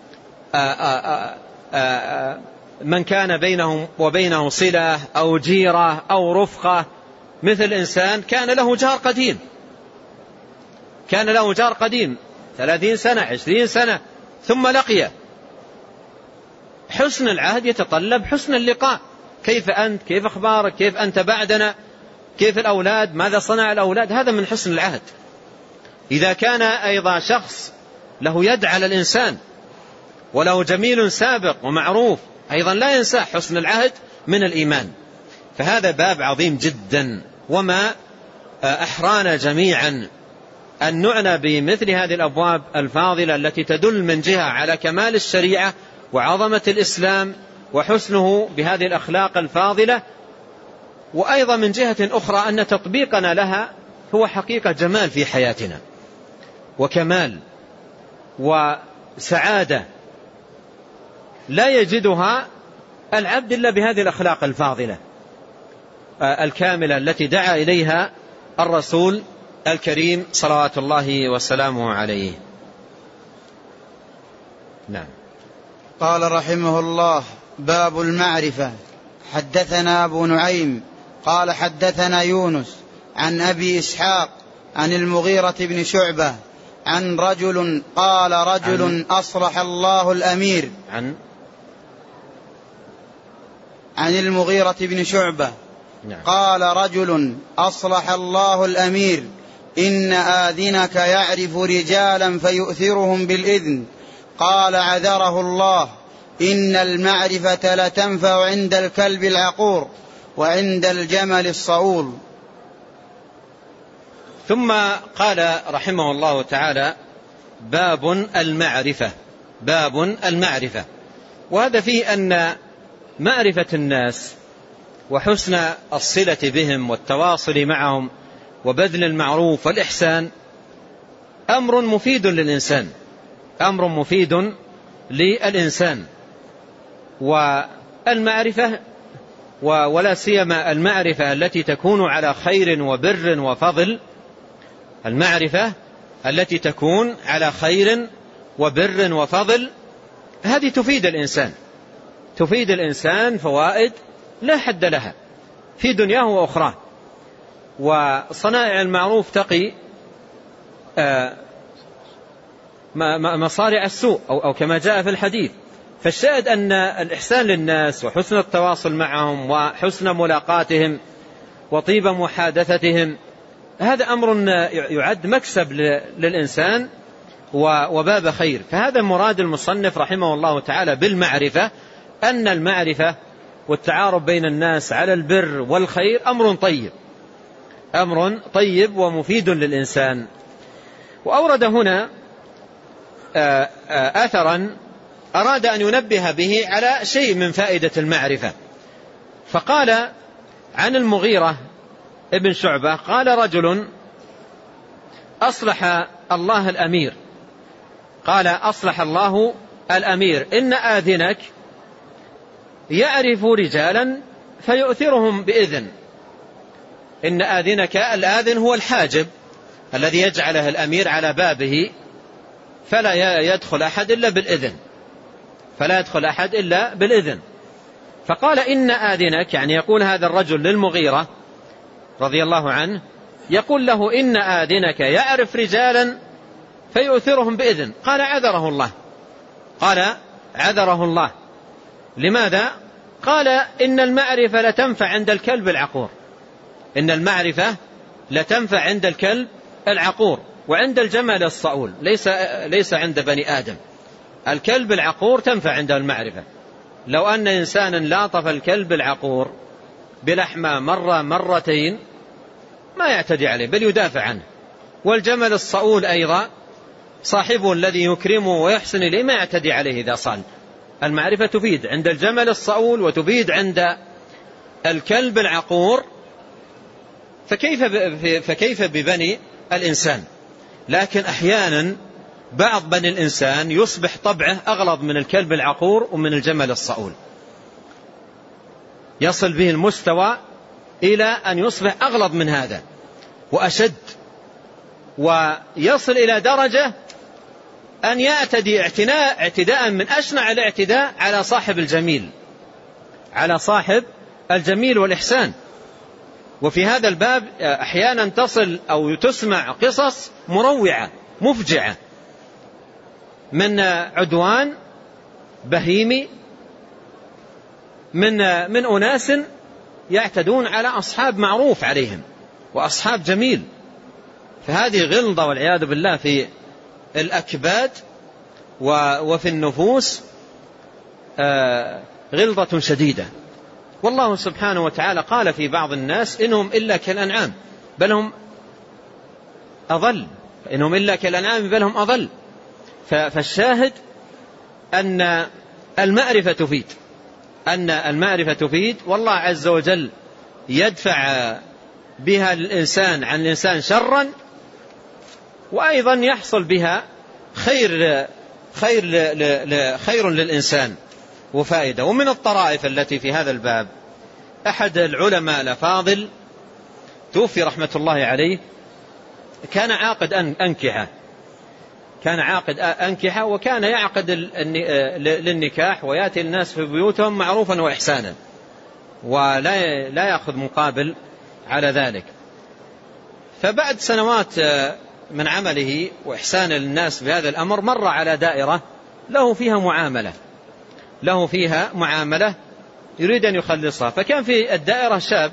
من كان بينه وبينه صلة أو جيرة أو رفقة، مثل إنسان كان له جار قديم 30 سنة 20 سنة ثم لقيه. حسن العهد يتطلب حسن اللقاء. كيف أنت، كيف أخبارك، كيف أنت بعدنا، كيف الأولاد، ماذا صنع الأولاد، هذا من حسن العهد. إذا كان أيضا شخص له يد على الإنسان وله جميل سابق ومعروف أيضا لا ينسى، حسن العهد من الإيمان. فهذا باب عظيم جدا، وما أحرانا جميعا أن نعنى بمثل هذه الأبواب الفاضلة التي تدل من جهة على كمال الشريعة وعظمة الإسلام وحسنه بهذه الأخلاق الفاضلة، وأيضا من جهة أخرى أن تطبيقنا لها هو حقيقة جمال في حياتنا وكمال وسعادة لا يجدها العبد إلا بهذه الأخلاق الفاضلة الكاملة التي دعا إليها الرسول الكريم صلوات الله وسلامه عليه. نعم.
قال رحمه الله: باب المعرفة. حدثنا أبو نعيم قال حدثنا يونس عن أبي إسحاق عن المغيرة بن شعبة عن رجل قال رجل أصلح الله الأمير عن المغيرة بن شعبة قال رجل أصلح الله الأمير إن آذنك يعرف رجالا فيؤثرهم بالإذن. قال عذره الله إن المعرفة لتنفع عند الكلب العقور وعند الجمل الصؤول.
ثم قال رحمه الله تعالى: باب المعرفة. باب المعرفة، وهذا فيه أن معرفة الناس وحسن الصلة بهم والتواصل معهم وبذل المعروف والإحسان أمر مفيد للإنسان، أمر مفيد للإنسان. والمعرفة ولا سيما المعرفة التي تكون على خير وبر وفضل، المعرفة التي تكون على خير وبر وفضل هذه تفيد الإنسان، تفيد الإنسان فوائد لا حد لها في دنياه وأخراه. وصنائع المعروف تقي مصارع السوء أو كما جاء في الحديث. فالشاهد أن الإحسان للناس وحسن التواصل معهم وحسن ملاقاتهم وطيب محادثتهم هذا أمر يعد مكسب للإنسان وباب خير. فهذا مراد المصنف رحمه الله تعالى بالمعرفة، أن المعرفة والتعارف بين الناس على البر والخير أمر طيب، أمر طيب ومفيد للإنسان. وأورد هنا أثرا أراد أن ينبه به على شيء من فائدة المعرفة. فقال عن المغيرة ابن شعبة قال رجل أصلح الله الأمير، قال أصلح الله الأمير إن آذنك يعرف رجالا فيؤثرهم بإذن. إن آذنك، الآذن هو الحاجب الذي يجعله الأمير على بابه فلا يدخل أحد إلا بالإذن، فلا يدخل أحد إلا بالإذن. فقال إن آذنك، يعني يقول هذا الرجل للمغيرة رضي الله عنه، يقول له إن آذنك يعرف رجالا فيؤثرهم بإذن. قال عذره الله، قال عذره الله. لماذا؟ قال إن المعرفة لتنفع عند الكلب العقور، إن المعرفة لتنفع عند الكلب العقور وعند الجمل الصؤول، ليس عند بني آدم. الكلب العقور تنفع عند المعرفة. لو أن إنسانا لاطف الكلب العقور بلحمة مرة مرتين ما يعتدي عليه بل يدافع عنه. والجمل الصؤول أيضا صاحبه الذي يكرمه ويحسن إليه ما يعتدي عليه إذا صال. المعرفة تفيد عند الجمل الصؤول وتفيد عند الكلب العقور، فكيف ببني الإنسان؟ لكن أحيانا بعض بني الإنسان يصبح طبعه أغلظ من الكلب العقور ومن الجمل الصؤول، يصل به المستوى إلى أن يصبح أغلظ من هذا وأشد، ويصل إلى درجة أن يعتدي اعتداء من أشنع الاعتداء على صاحب الجميل، على صاحب الجميل والإحسان. وفي هذا الباب أحيانا تصل أو تسمع قصص مروعة مفجعة من عدوان بهيمي من أناس يعتدون على أصحاب معروف عليهم وأصحاب جميل. فهذه غلظة والعياذ بالله في الأكباد وفي النفوس غلظة شديدة. والله سبحانه وتعالى قال في بعض الناس إنهم إلا كالأنعام بل هم أضل، إنهم إلا كالأنعام بل هم أضل. فالشاهد أن المعرفة تفيد، أن المعرفة تفيد، والله عز وجل يدفع بها الإنسان عن الإنسان شرا، وأيضا يحصل بها خير للإنسان وفائدة. ومن الطرائف التي في هذا الباب أحد العلماء الأفاضل توفي رحمة الله عليه كان عاقد أنكحة وكان يعقد للنكاح ويأتي الناس في بيوتهم معروفا وإحسانا ولا يأخذ مقابل على ذلك. فبعد سنوات من عمله وإحسان الناس بهذا الأمر مر على دائرة له فيها معاملة يريد أن يخلصها. فكان في الدائرة شاب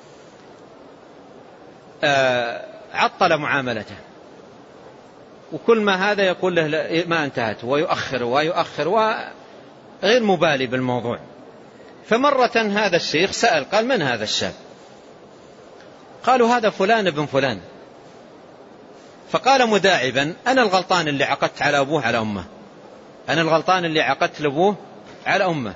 عطل معاملته، وكل ما هذا يقول له ما انتهت، ويؤخر وغير مبالي بالموضوع. فمرة هذا الشيخ سأل قال: من هذا الشاب؟ قالوا: هذا فلان ابن فلان. فقال مداعبا: أنا الغلطان اللي عقدت على أبوه على أمه، أنا الغلطان اللي عقدت لأبوه على أمه.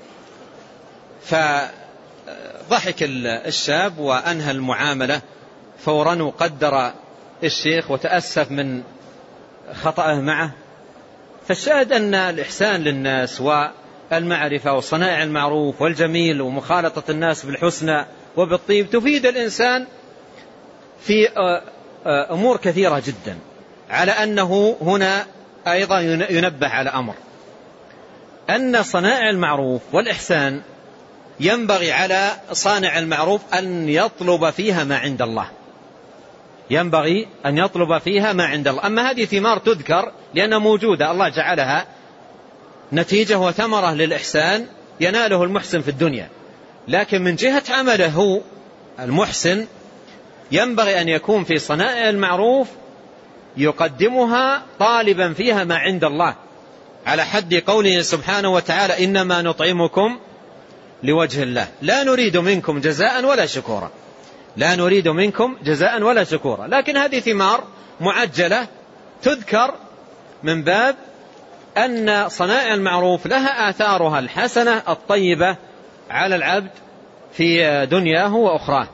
فضحك الشاب وأنهى المعاملة فورا، وقدر الشيخ وتأسف من خطأه معه. فالشاهد أن الإحسان للناس والمعرفة وصنائع المعروف والجميل ومخالطة الناس بالحسنى وبالطيب تفيد الإنسان في أمور كثيرة جدا، على أنه هنا أيضا ينبه على أمر، أن صنائع المعروف والإحسان ينبغي على صانع المعروف أن يطلب فيها ما عند الله، ينبغي أن يطلب فيها ما عند الله. أما هذه ثمار تذكر لأنها موجودة، الله جعلها نتيجة وثمرة للإحسان يناله المحسن في الدنيا، لكن من جهة عمله المحسن ينبغي أن يكون في صنائع المعروف يقدمها طالبا فيها ما عند الله، على حد قوله سبحانه وتعالى: إنما نطعمكم لوجه الله لا نريد منكم جزاء ولا شكورا، لا نريد منكم جزاء ولا شكورا. لكن هذه ثمار معجلة تذكر من باب أن صنائع المعروف لها آثارها الحسنة الطيبة على العبد في دنياه وأخراه.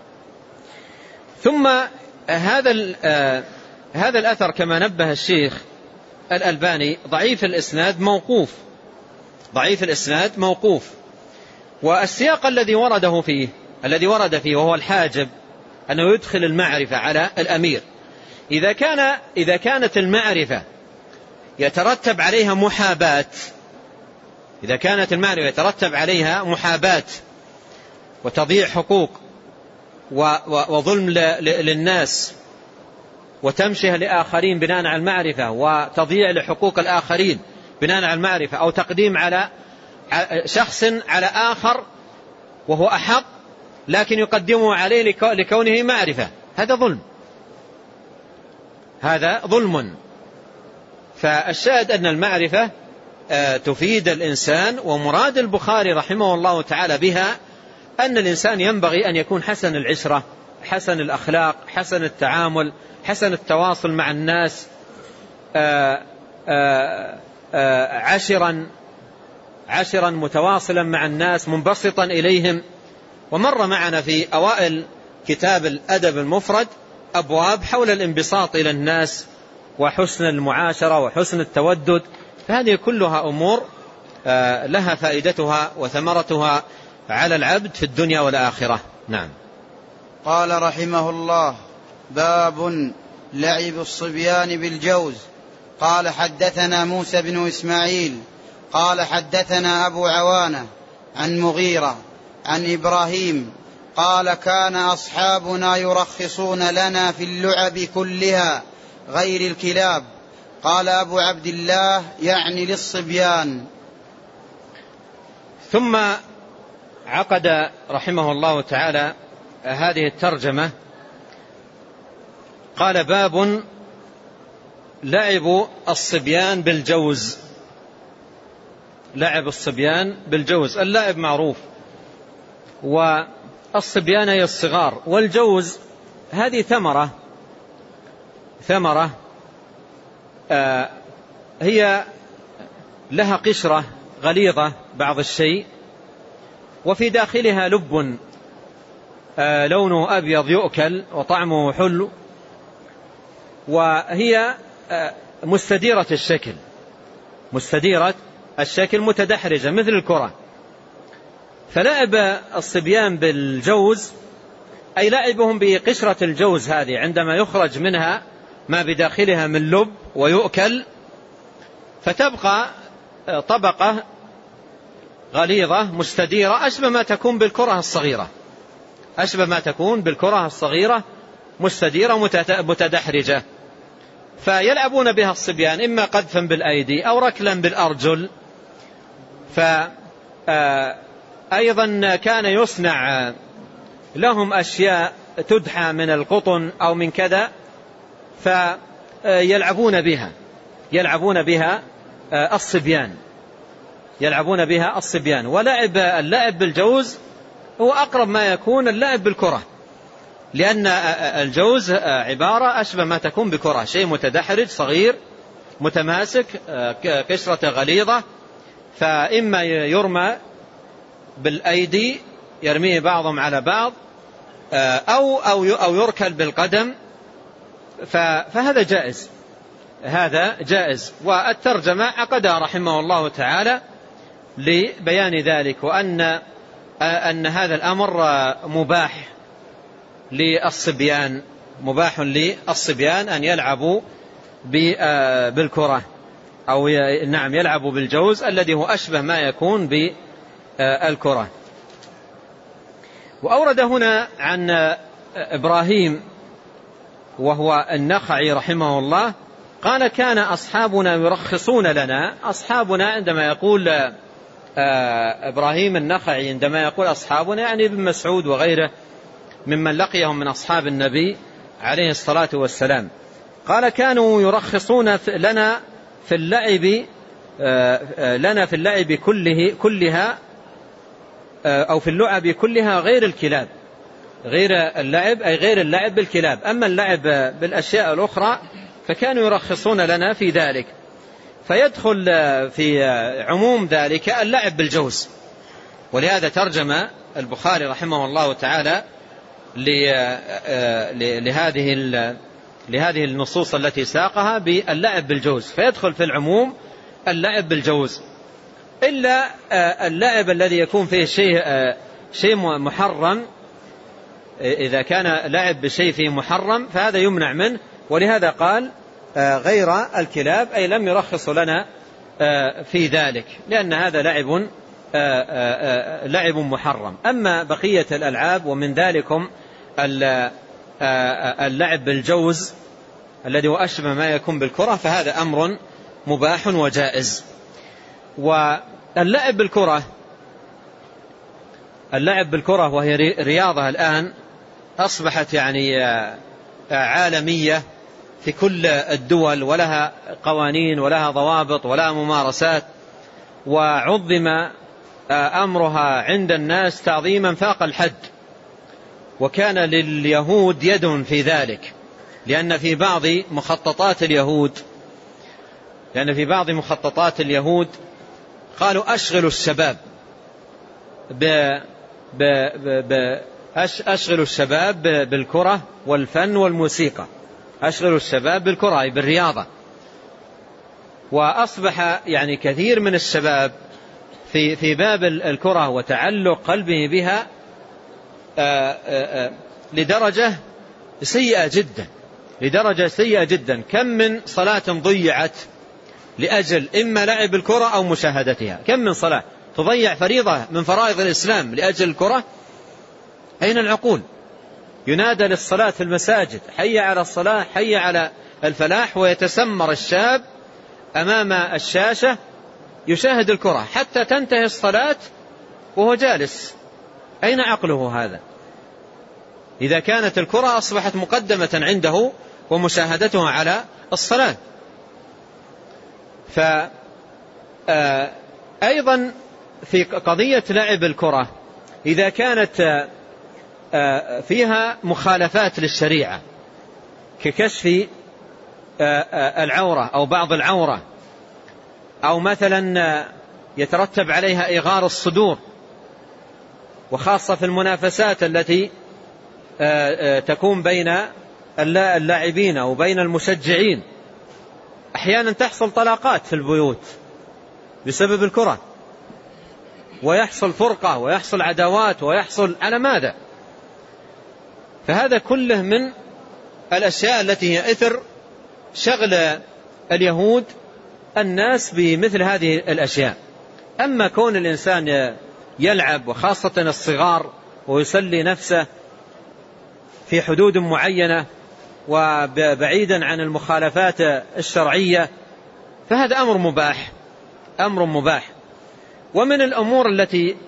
ثم هذا الأثر كما نبه الشيخ الألباني ضعيف الإسناد موقوف، والسياق الذي ورد فيه وهو الحاجب أنه يدخل المعرفة على الأمير. إذا كانت المعرفة يترتب عليها محاباة وتضييع حقوق وظلم للناس وتمشيه لآخرين بناء على المعرفة وتضييع لحقوق الآخرين بناء على المعرفة، أو تقديم على شخص على آخر وهو أحق لكن يقدمه عليه لكونه معرفة، هذا ظلم. فالشاهد أن المعرفة تفيد الإنسان، ومراد البخاري رحمه الله تعالى بها أن الإنسان ينبغي أن يكون حسن العشرة، حسن الأخلاق، حسن التعامل، حسن التواصل مع الناس، عشرا متواصلا مع الناس، منبسطا إليهم. ومر معنا في أوائل كتاب الأدب المفرد أبواب حول الانبساط إلى الناس وحسن المعاشرة وحسن التودد، فهذه كلها أمور لها فائدتها وثمرتها على العبد في الدنيا والآخرة. نعم.
قال رحمه الله: باب لعب الصبيان بالجوز. قال: حدثنا موسى بن إسماعيل قال: حدثنا أبو عوانة عن مغيرة عن إبراهيم قال: كان أصحابنا يرخصون لنا في اللعب كلها غير الكلاب. قال أبو عبد الله: يعني للصبيان.
ثم عقد رحمه الله تعالى هذه الترجمة، قال: باب لعب الصبيان بالجوز. لعب الصبيان بالجوز، اللعب معروف، والصبيان هي الصغار، والجوز هذه ثمرة هي لها قشرة غليظة بعض الشيء، وفي داخلها لب لونه أبيض يؤكل وطعمه حلو، وهي مستديرة الشكل متدحرجة مثل الكرة. فلعب الصبيان بالجوز أي لعبهم بقشرة الجوز هذه عندما يخرج منها ما بداخلها من لب ويؤكل، فتبقى طبقة غليظة مستديرة أشبه ما تكون بالكرة الصغيرة، أشبه ما تكون بالكرة الصغيرة مستديرة متدحرجة، فيلعبون بها الصبيان إما قذفا بالأيدي أو ركلا بالأرجل. فأيضا كان يصنع لهم أشياء تدحى من القطن أو من كذا فيلعبون بها، يلعبون بها الصبيان، يلعبون بها الصبيان. ولعب اللعب بالجوز هو أقرب ما يكون اللعب بالكرة، لأن الجوز عبارة أشبه ما تكون بكرة، شيء متدحرج صغير متماسك قشرة غليظة، فإما يرمى بالأيدي يرميه بعضهم على بعض أو يركل بالقدم، فهذا جائز، هذا جائز. والترجمة عقدها رحمه الله تعالى لبيان ذلك، وأن هذا الأمر مباح للصبيان، مباح للصبيان أن يلعبوا بالكرة أو نعم يلعبوا بالجوز الذي هو أشبه ما يكون بالكرة. وأورد هنا عن إبراهيم وهو النخعي رحمه الله قال: كان أصحابنا يرخصون لنا. أصحابنا عندما يقول إبراهيم النخعي عندما يقول أصحابنا يعني ابن مسعود وغيره ممن لقيهم من أصحاب النبي عليه الصلاة والسلام. قال: كانوا يرخصون لنا في اللعب كلها أو في اللعب كلها غير الكلاب، غير اللعب أي غير اللعب بالكلاب، أما اللعب بالأشياء الأخرى فكانوا يرخصون لنا في ذلك. فيدخل في عموم ذلك اللعب بالجوز، ولهذا ترجم البخاري رحمه الله تعالى لهذه النصوص التي ساقها باللعب بالجوز، فيدخل في العموم اللعب بالجوز، إلا اللعب الذي يكون فيه شيء محرم. إذا كان لعب بشيء فيه محرم فهذا يمنع منه، ولهذا قال غير الكلاب أي لم يرخص لنا في ذلك، لأن هذا لعب محرم. أما بقية الألعاب ومن ذلكم اللعب بالجوز الذي هو أشبه ما يكون بالكرة فهذا أمر مباح وجائز. واللعب بالكرة وهي رياضة الآن أصبحت يعني عالمية في كل الدول، ولها قوانين ولها ضوابط ولها ممارسات، وعظم أمرها عند الناس تعظيما فاق الحد. وكان لليهود يد في ذلك، لأن في بعض مخططات اليهود قالوا أشغلوا الشباب أشغلوا الشباب بالكرة والفن والموسيقى، أشغلوا الشباب بالكرة أي بالرياضة. وأصبح يعني كثير من الشباب في باب الكرة وتعلق قلبه بها لدرجة سيئة جدا. كم من صلاة ضيعت لأجل إما لعب الكرة أو مشاهدتها، كم من صلاة تضيع فريضة من فرائض الإسلام لأجل الكرة. أين العقول؟ ينادى للصلاة في المساجد حي على الصلاة حي على الفلاح، ويتسمر الشاب أمام الشاشة يشاهد الكرة حتى تنتهي الصلاة وهو جالس. أين عقله هذا؟ إذا كانت الكرة أصبحت مقدمة عنده ومشاهدتها على الصلاة. فأيضا في قضية لعب الكرة إذا كانت فيها مخالفات للشريعة ككشف العورة أو بعض العورة، أو مثلا يترتب عليها إغار الصدور، وخاصة في المنافسات التي تكون بين اللاعبين أو بين المشجعين، أحيانا تحصل طلاقات في البيوت بسبب الكرة، ويحصل فرقة ويحصل عداوات ويحصل على ماذا؟ فهذا كله من الأشياء التي هي إثر شغل اليهود الناس بمثل هذه الأشياء. أما كون الإنسان يلعب وخاصة الصغار ويسلي نفسه في حدود معينة وبعيدا عن المخالفات الشرعية فهذا أمر مباح. ومن الأمور التي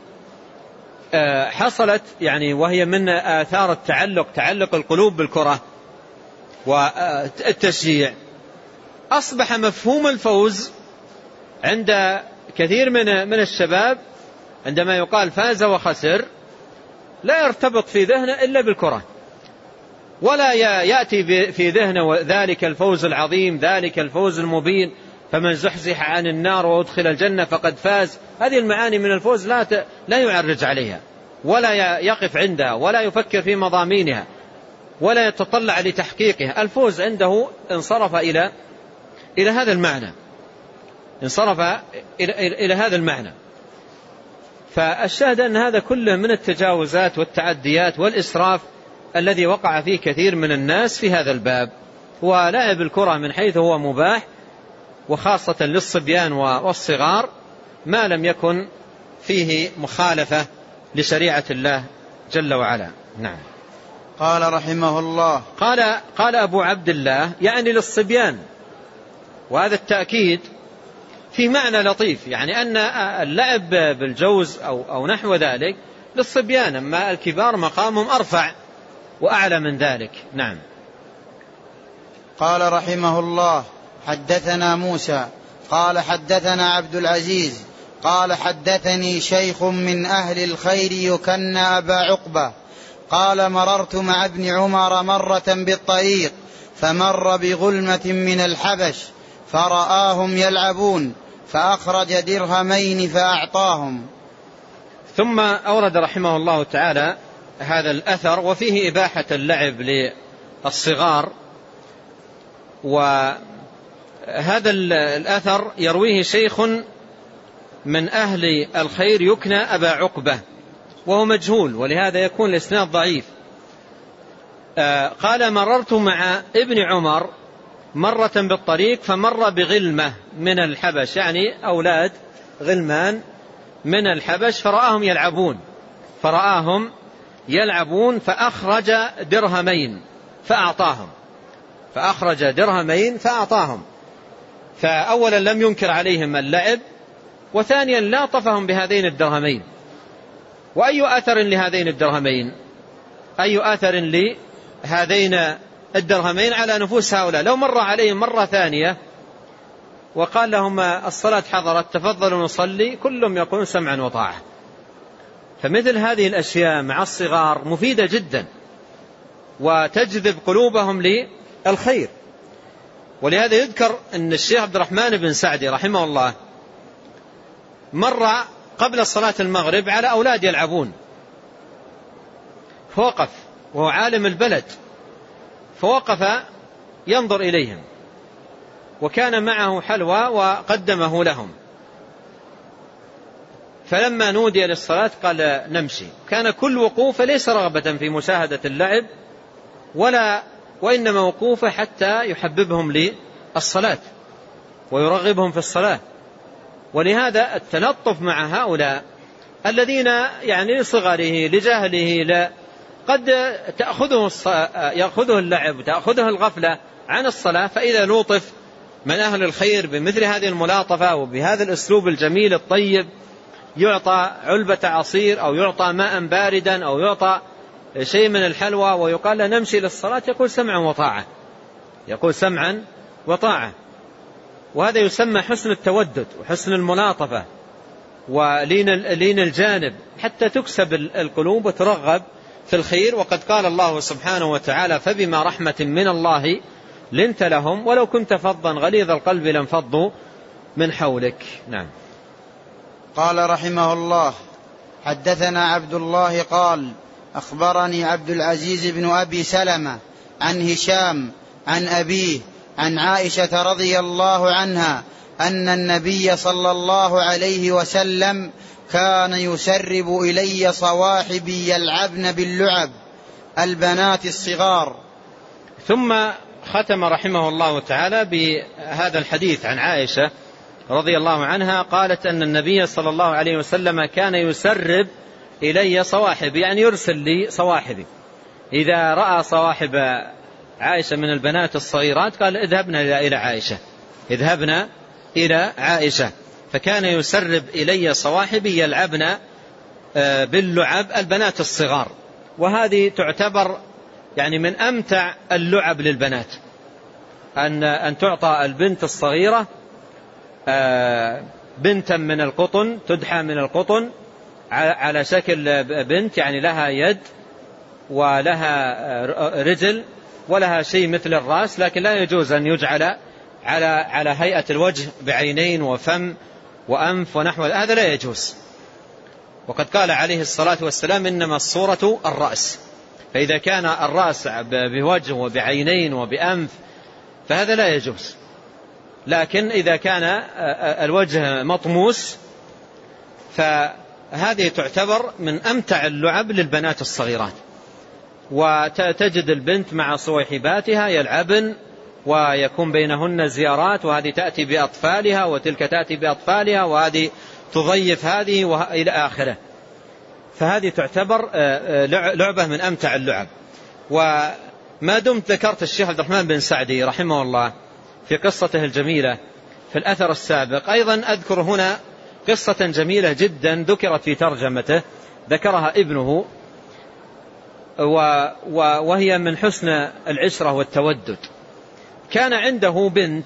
حصلت يعني وهي من آثار تعلق القلوب بالكرة والتشجيع، أصبح مفهوم الفوز عند كثير من الشباب عندما يقال فاز وخسر لا يرتبط في ذهنه إلا بالكرة، ولا يأتي في ذهنه ذلك الفوز العظيم، ذلك الفوز المبين، فمن زحزح عن النار وأدخل الجنة فقد فاز. هذه المعاني من الفوز لا يعرج عليها ولا يقف عندها ولا يفكر في مضامينها ولا يتطلع لتحقيقها. الفوز عنده انصرف إلى هذا المعنى، انصرف إلى هذا المعنى. فالشاهد أن هذا كله من التجاوزات والتعديات والإسراف الذي وقع فيه كثير من الناس في هذا الباب. ولعب الكرة من حيث هو مباح وخاصة للصبيان والصغار ما لم يكن فيه مخالفة لشريعة الله جل وعلا. نعم.
قال رحمه الله
قال أبو عبد الله يعني للصبيان، وهذا التأكيد في معنى لطيف، يعني أن اللعب بالجوز أو نحو ذلك للصبيان، أما الكبار مقامهم أرفع وأعلى من ذلك. نعم.
قال رحمه الله حدثنا موسى قال حدثنا عبد العزيز قال حدثني شيخ من أهل الخير يكنى أبا عقبة قال مررت مع ابن عمر مرة بالطريق فمر بغلمة من الحبش فرآهم يلعبون فأخرج درهمين فأعطاهم.
ثم أورد رحمه الله تعالى هذا الأثر وفيه إباحة اللعب للصغار. وهذا الأثر يرويه شيخ من أهل الخير يكنى أبا عقبة وهو مجهول، ولهذا يكون الإسناد ضعيف. قال مررت مع ابن عمر مرة بالطريق فمر بغلمة من الحبش، يعني أولاد غلمان من الحبش، فرآهم يلعبون فأخرج درهمين فأعطاهم. فأولا لم ينكر عليهم اللعب، وثانيا لاطفهم بهذين الدرهمين. وأي أثر لهذين الدرهمين؟ أي أثر لهذين الدرهمين على نفوس هؤلاء؟ لو مر عليهم مرة ثانية وقال لهم الصلاة حضرت تفضلوا نصلي، كلهم يقولون سمعا وطاعة. فمثل هذه الأشياء مع الصغار مفيدة جدا وتجذب قلوبهم للخير. ولهذا يذكر أن الشيخ عبد الرحمن بن سعدي رحمه الله مر قبل صلاة المغرب على أولاد يلعبون، فوقف وهو عالم البلد، فوقف ينظر إليهم وكان معه حلوى وقدمه لهم. فلما نودي للصلاة قال نمشي. كان كل وقوف ليس رغبة في مشاهدة اللعب وإنما وقوف حتى يحببهم للصلاة ويرغبهم في الصلاة. ولهذا التلطف مع هؤلاء الذين يعني لصغره لجهله قد يأخذه اللعب تأخذه الغفلة عن الصلاة، فإذا لوطف من أهل الخير بمثل هذه الملاطفة وبهذا الأسلوب الجميل الطيب، يعطى علبة عصير أو يعطى ماء باردا أو يعطى شيء من الحلوى ويقال له نمشي للصلاة، يقول سمعا وطاعة. وهذا يسمى حسن التودد وحسن الملاطفة ولين الجانب حتى تكسب القلوب وترغب في الخير. وقد قال الله سبحانه وتعالى فبما رحمة من الله لنت لهم ولو كنت فظا غليظ القلب لانفضوا من حولك. نعم.
قال رحمه الله حدثنا عبد الله قال أخبرني عبد العزيز بن أبي سلمة عن هشام عن أبيه عن عائشة رضي الله عنها أن النبي صلى الله عليه وسلم كان يسرب إلي صواحبي يلعبن باللعب، البنات الصغار.
ثم ختم رحمه الله تعالى بهذا الحديث عن عائشة رضي الله عنها، قالت أن النبي صلى الله عليه وسلم كان يسرب إلي صواحبي، يعني يرسل لي صواحبي، إذا رأى صواحب عائشة من البنات الصغيرات قال اذهبنا إلى عائشة، اذهبنا إلى عائشة. فكان يسرب إلي صواحبي يلعبن باللعب البنات الصغار، وهذه تعتبر يعني من أمتع اللعب للبنات، أن تعطى البنت الصغيرة بنتا من القطن، تدحى من القطن على شكل بنت، يعني لها يد ولها رجل ولها شيء مثل الرأس، لكن لا يجوز أن يجعل على هيئة الوجه بعينين وفم وأنف ونحو هذا، لا يجوز. وقد قال عليه الصلاة والسلام إنما الصورة الرأس، فإذا كان الرأس بوجه وبعينين وبأنف فهذا لا يجوز. لكن إذا كان الوجه مطموس فهذه تعتبر من أمتع اللعب للبنات الصغيرات. وتجد البنت مع صويحباتها يلعبن ويكون بينهن زيارات، وهذه تأتي بأطفالها وتلك تأتي بأطفالها وهذه تضيف هذه وإلى آخره. فهذه تعتبر لعبة من أمتع اللعب. وما دمت ذكرت الشيخ عبد الرحمن بن سعدي رحمه الله في قصته الجميلة في الأثر السابق، أيضا أذكر هنا قصة جميلة جدا ذكرت في ترجمته، ذكرها ابنه، وهي من حسن العشرة والتودد. كان عنده بنت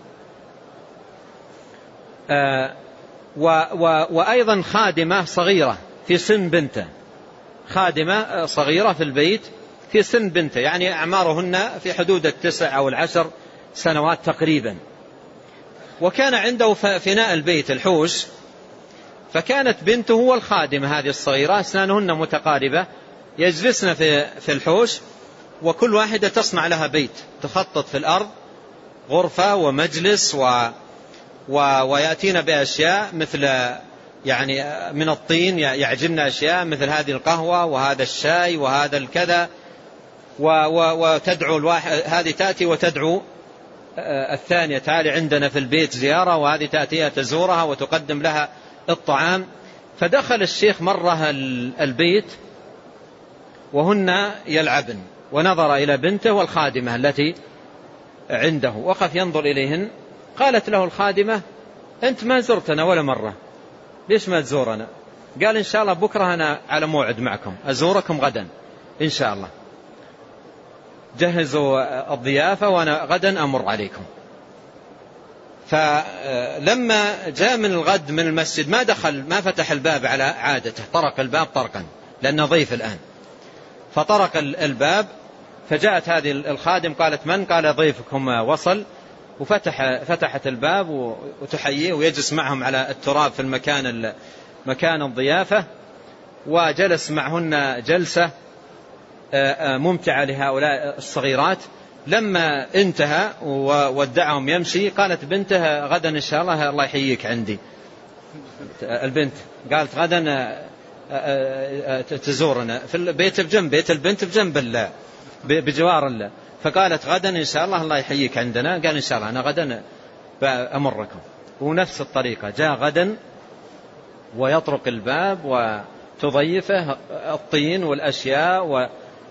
وأيضا خادمة صغيرة في سن بنته، خادمة صغيرة في البيت في سن بنته، يعني أعمارهن في حدود 9 أو 10 سنوات تقريبا. وكان عنده فناء البيت الحوش، فكانت بنته والخادمة هذه الصغيرة أسنانهن متقاربة، يجلسن في الحوش، وكل واحدة تصنع لها بيت، تخطط في الأرض غرفة ومجلس ويأتين بأشياء مثل يعني من الطين، يعجن أشياء مثل هذه القهوة وهذا الشاي وهذا الكذا، وتدعو الواحد، هذه تأتي وتدعو الثانية تعالي عندنا في البيت زيارة، وهذه تأتيها تزورها وتقدم لها الطعام. فدخل الشيخ مرة البيت وهن يلعبن، ونظر إلى بنته والخادمة التي عنده، وقف ينظر إليهن. قالت له الخادمة أنت ما زرتنا ولا مرة، ليش ما تزورنا؟ قال إن شاء الله بكرة أنا على موعد معكم، أزوركم غدا إن شاء الله، جهزوا الضيافة وأنا غدا أمر عليكم. فلما جاء من الغد من المسجد ما دخل، ما فتح الباب على عادته، طرق الباب طرقا لأنه ضيف الآن، فطرق الباب، فجاءت هذه الخادم قالت من؟ قال ضيفكم وصل، وفتحت الباب وتحييه ويجلس معهم على التراب في مكان الضيافة، وجلس معهن جلسة ممتعة لهؤلاء الصغيرات. لما انتهى وودعهم يمشي قالت بنته غدا إن شاء الله يحييك عندي. البنت قالت غدا تزورنا في البيت بجنب، بيت البنت بجنب بجوار الله، فقالت غدا إن شاء الله يحييك عندنا. قال إن شاء الله أنا غدا أمركم. ونفس الطريقة جاء غدا ويطرق الباب وتضيفه الطين والأشياء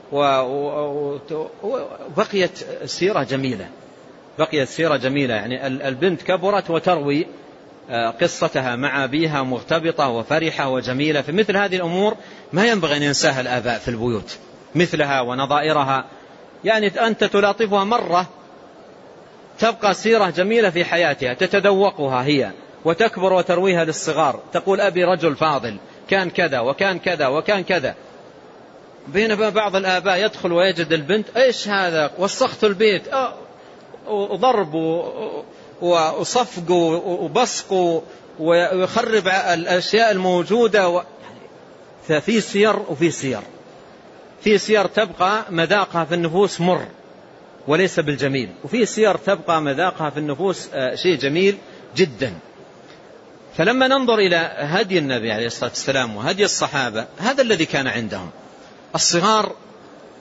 وبقيت سيرة جميلة، بقيت سيرة جميلة. يعني البنت كبرت وتروي قصتها مع أبيها مرتبطة وفرحة وجميلة. في مثل هذه الأمور ما ينبغي أن ينساها الآباء في البيوت، مثلها ونظائرها، يعني أنت تلاطفها مرة تبقى سيرة جميلة في حياتها، تتذوقها هي وتكبر وترويها للصغار، تقول أبي رجل فاضل كان كذا وكان كذا وكان كذا. بينما بعض الآباء يدخل ويجد البنت إيش هذا، وسخت البيت، وضرب وصفق وبصق ويخرب الأشياء الموجودة. ففي سير وفي سير، في سير تبقى مذاقها في النفوس مر وليس بالجميل، وفي سير تبقى مذاقها في النفوس شيء جميل جدا. فلما ننظر إلى هدي النبي عليه الصلاة والسلام وهدي الصحابة، هذا الذي كان عندهم. الصغار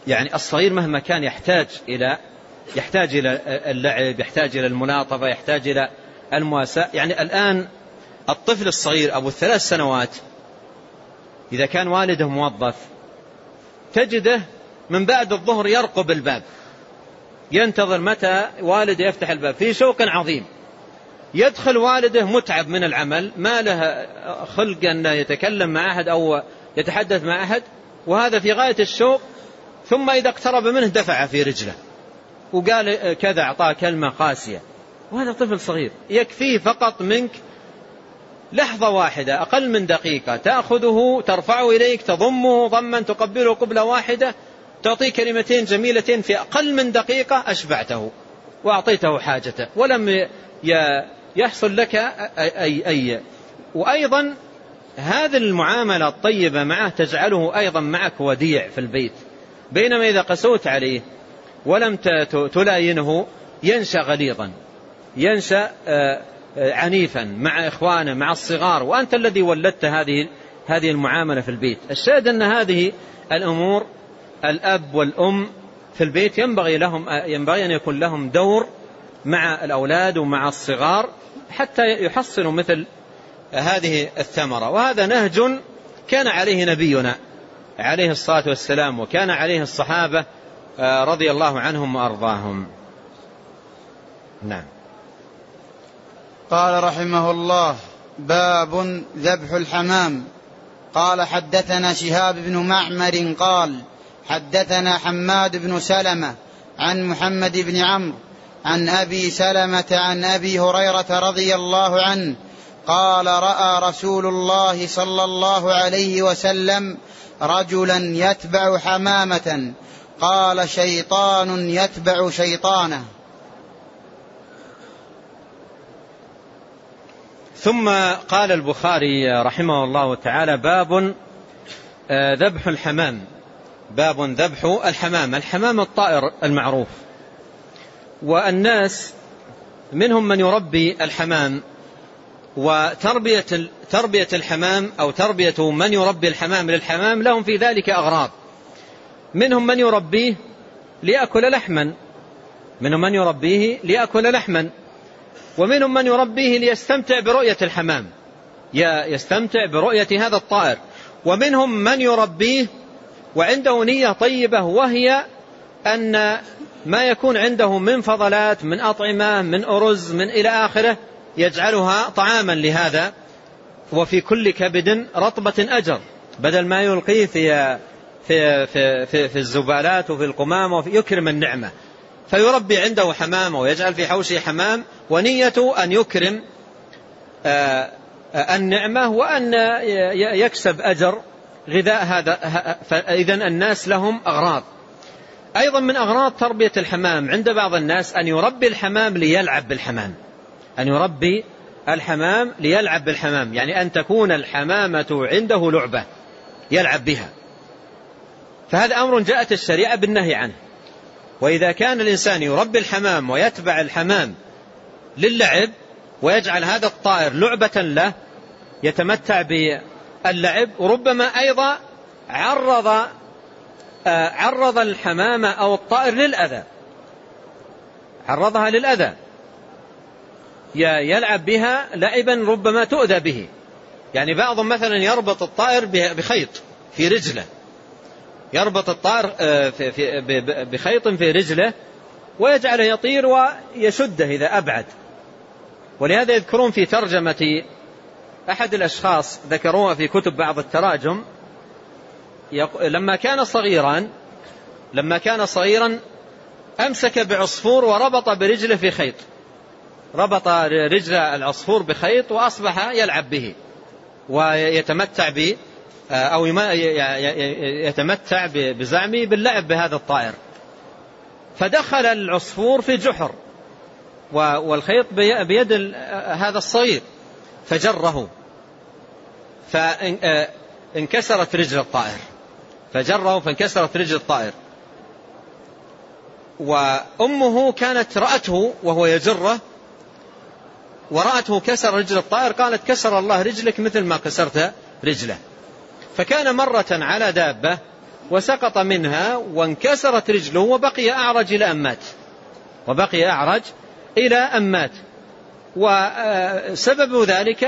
يعني الصغير مهما كان يحتاج إلى اللعب، يحتاج إلى الملاطفة، يحتاج إلى المواساة. يعني الآن الطفل الصغير أبو 3 سنوات إذا كان والده موظف تجده من بعد الظهر يرقب الباب، ينتظر متى والده يفتح الباب في شوق عظيم. يدخل والده متعب من العمل، ما له خلق أن يتكلم مع أحد أو يتحدث مع أحد، وهذا في غاية الشوق، ثم إذا اقترب منه دفع في رجله وقال كذا، أعطاه كلمة قاسية، وهذا طفل صغير. يكفيه فقط منك لحظة واحدة، أقل من دقيقة، تأخذه ترفعه إليك، تضمه ضما، تقبله قبلة واحدة، تعطيه كلمتين جميلتين، في أقل من دقيقة أشبعته وأعطيته حاجته ولم يحصل لك أي. وأيضا هذه المعاملة الطيبة معه تجعله أيضا معك وديع في البيت، بينما إذا قسوت عليه ولم تلاينه ينشأ غليظا، ينشأ عنيفا مع إخوانه مع الصغار، وأنت الذي ولدت هذه المعاملة في البيت. الشاهد أن هذه الأمور الأب والأم في البيت ينبغي أن يكون لهم دور مع الأولاد ومع الصغار حتى يحصلوا مثل هذه الثمرة. وهذا نهج كان عليه نبينا عليه الصلاة والسلام، وكان عليه الصحابة رضي الله عنهم وأرضاهم. نعم.
قال رحمه الله: باب ذبح الحمام. قال: حدثنا شهاب بن معمر قال: حدثنا حماد بن سلمة عن محمد بن عمرو عن أبي سلمة عن أبي هريرة رضي الله عنه قال: رأى رسول الله صلى الله عليه وسلم رجلا يتبع حمامة، قال: شيطان يتبع شيطانه.
ثم قال البخاري رحمه الله تعالى: باب ذبح الحمام. باب ذبح الحمام. الحمام الطائر المعروف، والناس منهم من يربي الحمام، وتربية الحمام أو تربية من يربي الحمام للحمام لهم في ذلك أغراض. منهم من يربيه ليأكل لحما، ومنهم من يربيه ليستمتع برؤية الحمام، يستمتع برؤية هذا الطائر. ومنهم من يربيه وعنده نية طيبة، وهي أن ما يكون عنده من فضلات، من أطعمة، من أرز، من إلى آخره، يجعلها طعاما لهذا، وفي كل كبد رطبة أجر، بدل ما يلقيه في الزبالات وفي القمامة، يكرم النعمة. فيربي عنده حمام ويجعل في حوشه حمام، ونيته أن يكرم النعمة وأن يكسب أجر غذاء هذا. فإذن الناس لهم أغراض. أيضا من أغراض تربية الحمام عند بعض الناس أن يربي الحمام ليلعب بالحمام، يعني أن تكون الحمامة عنده لعبة يلعب بها. فهذا أمر جاءت الشريعة بالنهي عنه. وإذا كان الإنسان يربي الحمام ويتبع الحمام للعب ويجعل هذا الطائر لعبة له يتمتع باللعب، وربما أيضا عرض الحمامة أو الطائر للأذى، عرضها للأذى، يلعب بها لعبا ربما تؤذى به. يعني بعضهم مثلا يربط الطائر بخيط في رجله، يربط الطائر بخيط في رجله ويجعله يطير ويشده إذا أبعد. ولهذا يذكرون في ترجمة أحد الأشخاص، ذكروها في كتب بعض التراجم، لما كان صغيرا أمسك بعصفور وربط برجله في خيط، ربط رجل العصفور بخيط وأصبح يلعب به ويتمتع أو يتمتع بزعمه باللعب بهذا الطائر. فدخل العصفور في جحر والخيط بيد هذا الصغير فجره، فانكسرت رجل الطائر، فجره فانكسرت رجل الطائر. وأمه كانت رأته وهو يجره ورأته كسر رجل الطائر، قالت: كسر الله رجلك مثل ما كسرت رجله. فكان مرة على دابة وسقط منها وانكسرت رجله وبقي أعرج إلى أن مات. وسبب ذلك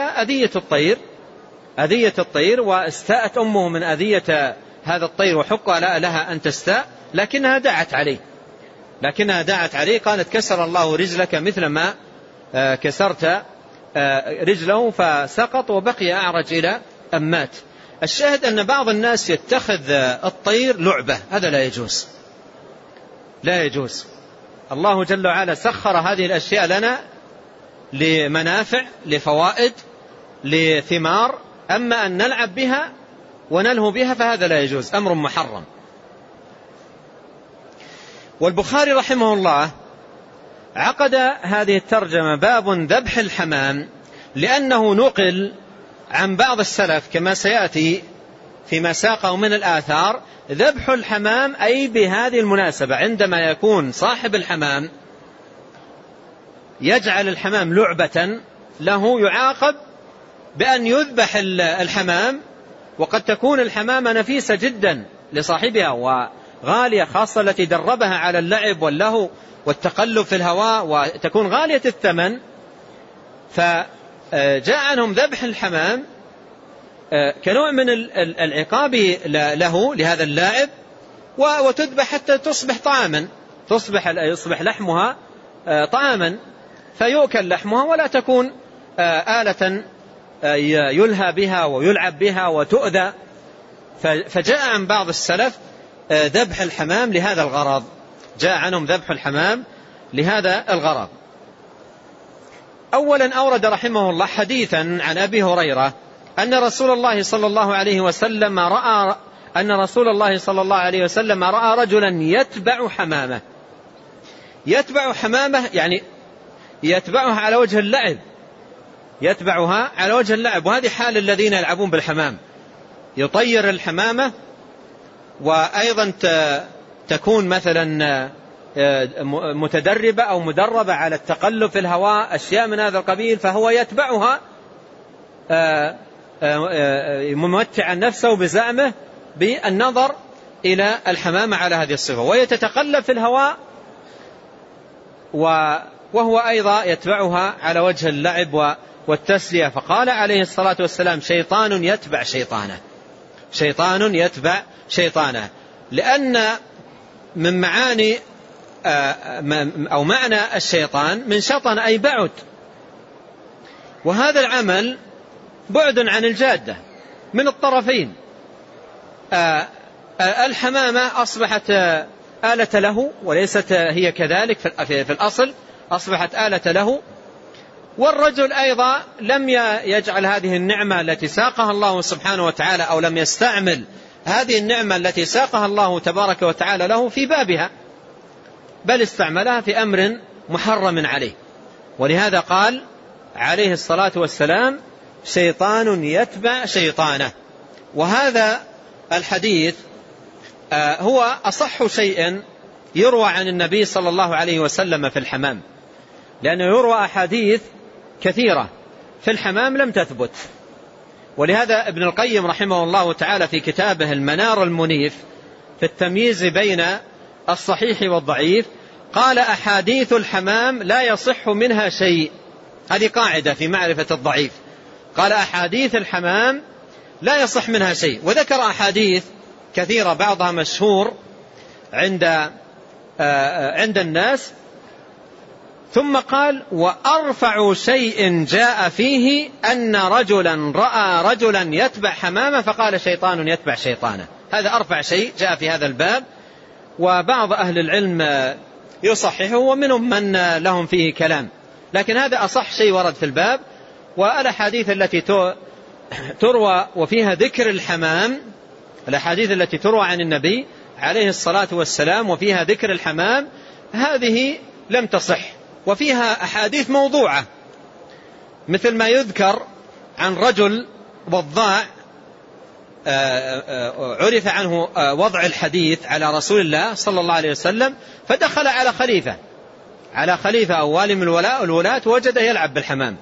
أذية الطير، واستاءت أمه من أذية هذا الطير وحق لها أن تستاء، لكنها دعت عليه قالت كسر الله رجلك مثل ما كسرت رجله، فسقط وبقي أعرج إلى أن مات. الشاهد أن بعض الناس يتخذ الطير لعبة، هذا لا يجوز. الله جل وعلا سخر هذه الأشياء لنا لمنافع، لفوائد، لثمار، أما أن نلعب بها ونلهو بها فهذا لا يجوز، أمر محرم. والبخاري رحمه الله عقد هذه الترجمة باب ذبح الحمام، لأنه نقل عن بعض السلف كما سيأتي فيما ساقه من الآثار ذبح الحمام، أي بهذه المناسبة عندما يكون صاحب الحمام يجعل الحمام لعبة له يعاقب بأن يذبح الحمام. وقد تكون الحمامة نفيسة جدا لصاحبها وغالية، خاصة التي دربها على اللعب واللهو والتقلب في الهواء، وتكون غالية الثمن. فجاء عنهم ذبح الحمام كنوع من العقاب له لهذا اللاعب، وتذبح حتى تصبح طعاما، يصبح لحمها طعاما فيؤكل لحمها، ولا تكون آلة يلهى بها ويلعب بها وتؤذى. فجاء عن بعض السلف ذبح الحمام لهذا الغرض، جاء عنهم ذبح الحمام لهذا الغرض. أولا أورد رحمه الله حديثا عن أبي هريرة أن رسول الله صلى الله عليه وسلم رأى رجلا يتبع حمامة، يعني يتبعها على وجه اللعب، وهذه حال الذين يلعبون بالحمام، يطير الحمامة، وأيضا تكون مثلا متدربة أو مدربة على التقلب في الهواء، أشياء من هذا القبيل، فهو يتبعها ممتعا نفسه بزعمه بالنظر إلى الحمامة على هذه الصفة، وهي تتقلب في الهواء وهو أيضا يتبعها على وجه اللعب والتسلية. فقال عليه الصلاة والسلام شيطان يتبع شيطانه، لأن من معاني أو معنى الشيطان من شطن أي بعد، وهذا العمل بعد عن الجادة من الطرفين. الحمامة أصبحت آلة له، وليست هي كذلك في الأصل، أصبحت آلة له. والرجل أيضا لم يجعل هذه النعمة التي ساقها الله سبحانه وتعالى، أو لم يستعمل هذه النعمة التي ساقها الله تبارك وتعالى له في بابها، بل استعملها في أمر محرم عليه. ولهذا قال عليه الصلاة والسلام شيطان يتبع شيطانه. وهذا الحديث هو أصح شيء يروى عن النبي صلى الله عليه وسلم في الحمام، لأنه يروى أحاديث كثيرة في الحمام لم تثبت. ولهذا ابن القيم رحمه الله تعالى في كتابه المنار المنيف في التمييز بين الصحيح والضعيف قال أحاديث الحمام لا يصح منها شيء. هذه قاعدة في معرفة الضعيف، قال أحاديث الحمام لا يصح منها شيء، وذكر أحاديث كثيرة بعضها مشهور عند الناس، ثم قال وأرفع شيء جاء فيه أن رجلا رأى رجلا يتبع حمامة فقال شيطان يتبع شيطانه. هذا أرفع شيء جاء في هذا الباب، وبعض أهل العلم يصححه ومنهم من لهم فيه كلام، لكن هذا أصح شيء ورد في الباب. والأحاديث التي تروى وفيها ذكر الحمام، الأحاديث التي تروى عن النبي عليه الصلاة والسلام وفيها ذكر الحمام هذه لم تصح، وفيها أحاديث موضوعة، مثل ما يذكر عن رجل وضاع عرف عنه وضع الحديث على رسول الله صلى الله عليه وسلم، فدخل على خليفة أو والي من الولاة ووجده يلعب بالحمام.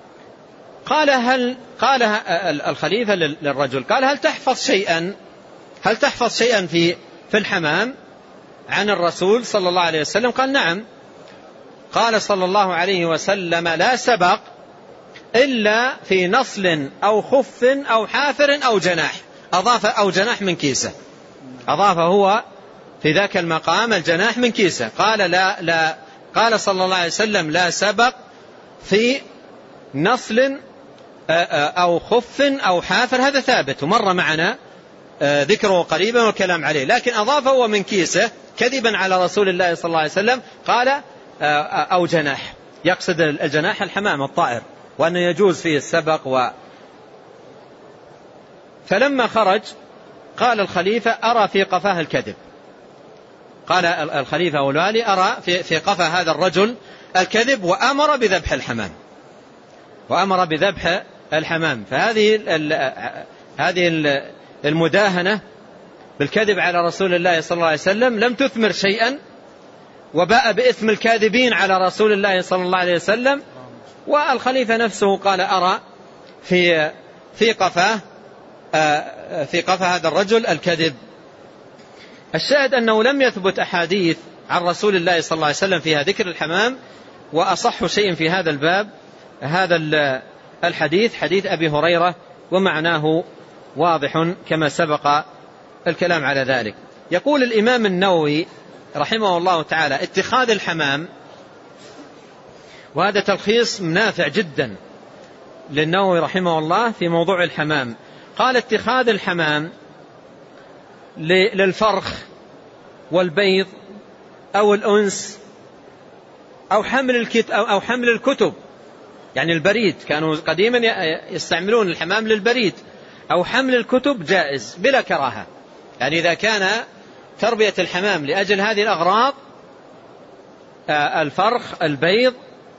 قال الخليفة للرجل قال هل تحفظ شيئا هل تحفظ شيئا في الحمام عن الرسول صلى الله عليه وسلم؟ قال نعم. قال صلى الله عليه وسلم لا سبق إلا في نصل أو خف أو حافر أو جناح. أضاف أو جناح من كيسه، أضاف هو في ذاك المقام الجناح من كيسه. قال صلى الله عليه وسلم لا سبق في نصل أو خف أو حافر، هذا ثابت ومر معنا ذكره قريبا والكلام عليه، لكن أضافه هو من كيسه كذبا على رسول الله صلى الله عليه وسلم. قال أو جناح، يقصد الجناح الحمام الطائر، وأنه يجوز فيه السبق. فلما خرج قال الخليفة أرى في قفاه الكذب. قال الخليفة والوالي أرى في قفا هذا الرجل الكذب، وأمر بذبح الحمام، وأمر بذبح الحمام. فهذه المداهنة بالكذب على رسول الله صلى الله عليه وسلم لم تثمر شيئا، وباء بإثم الكاذبين على رسول الله صلى الله عليه وسلم. والخليفة نفسه قال أرى في قفا هذا الرجل الكذب. الشاهد أنه لم يثبت أحاديث عن رسول الله صلى الله عليه وسلم فيها ذكر الحمام، وأصح شيء في هذا الباب هذا الحديث، حديث أبي هريرة، ومعناه واضح كما سبق الكلام على ذلك. يقول الإمام النووي رحمه الله تعالى اتخاذ الحمام، وهذا تلخيص نافع جدا للنووي رحمه الله في موضوع الحمام. قال اتخاذ الحمام للفرخ والبيض أو الأنس أو حمل الكتب، يعني البريد، كانوا قديما يستعملون الحمام للبريد، أو حمل الكتب جائز بلا كراهة. يعني إذا كان تربية الحمام لأجل هذه الأغراض، الفرخ، البيض،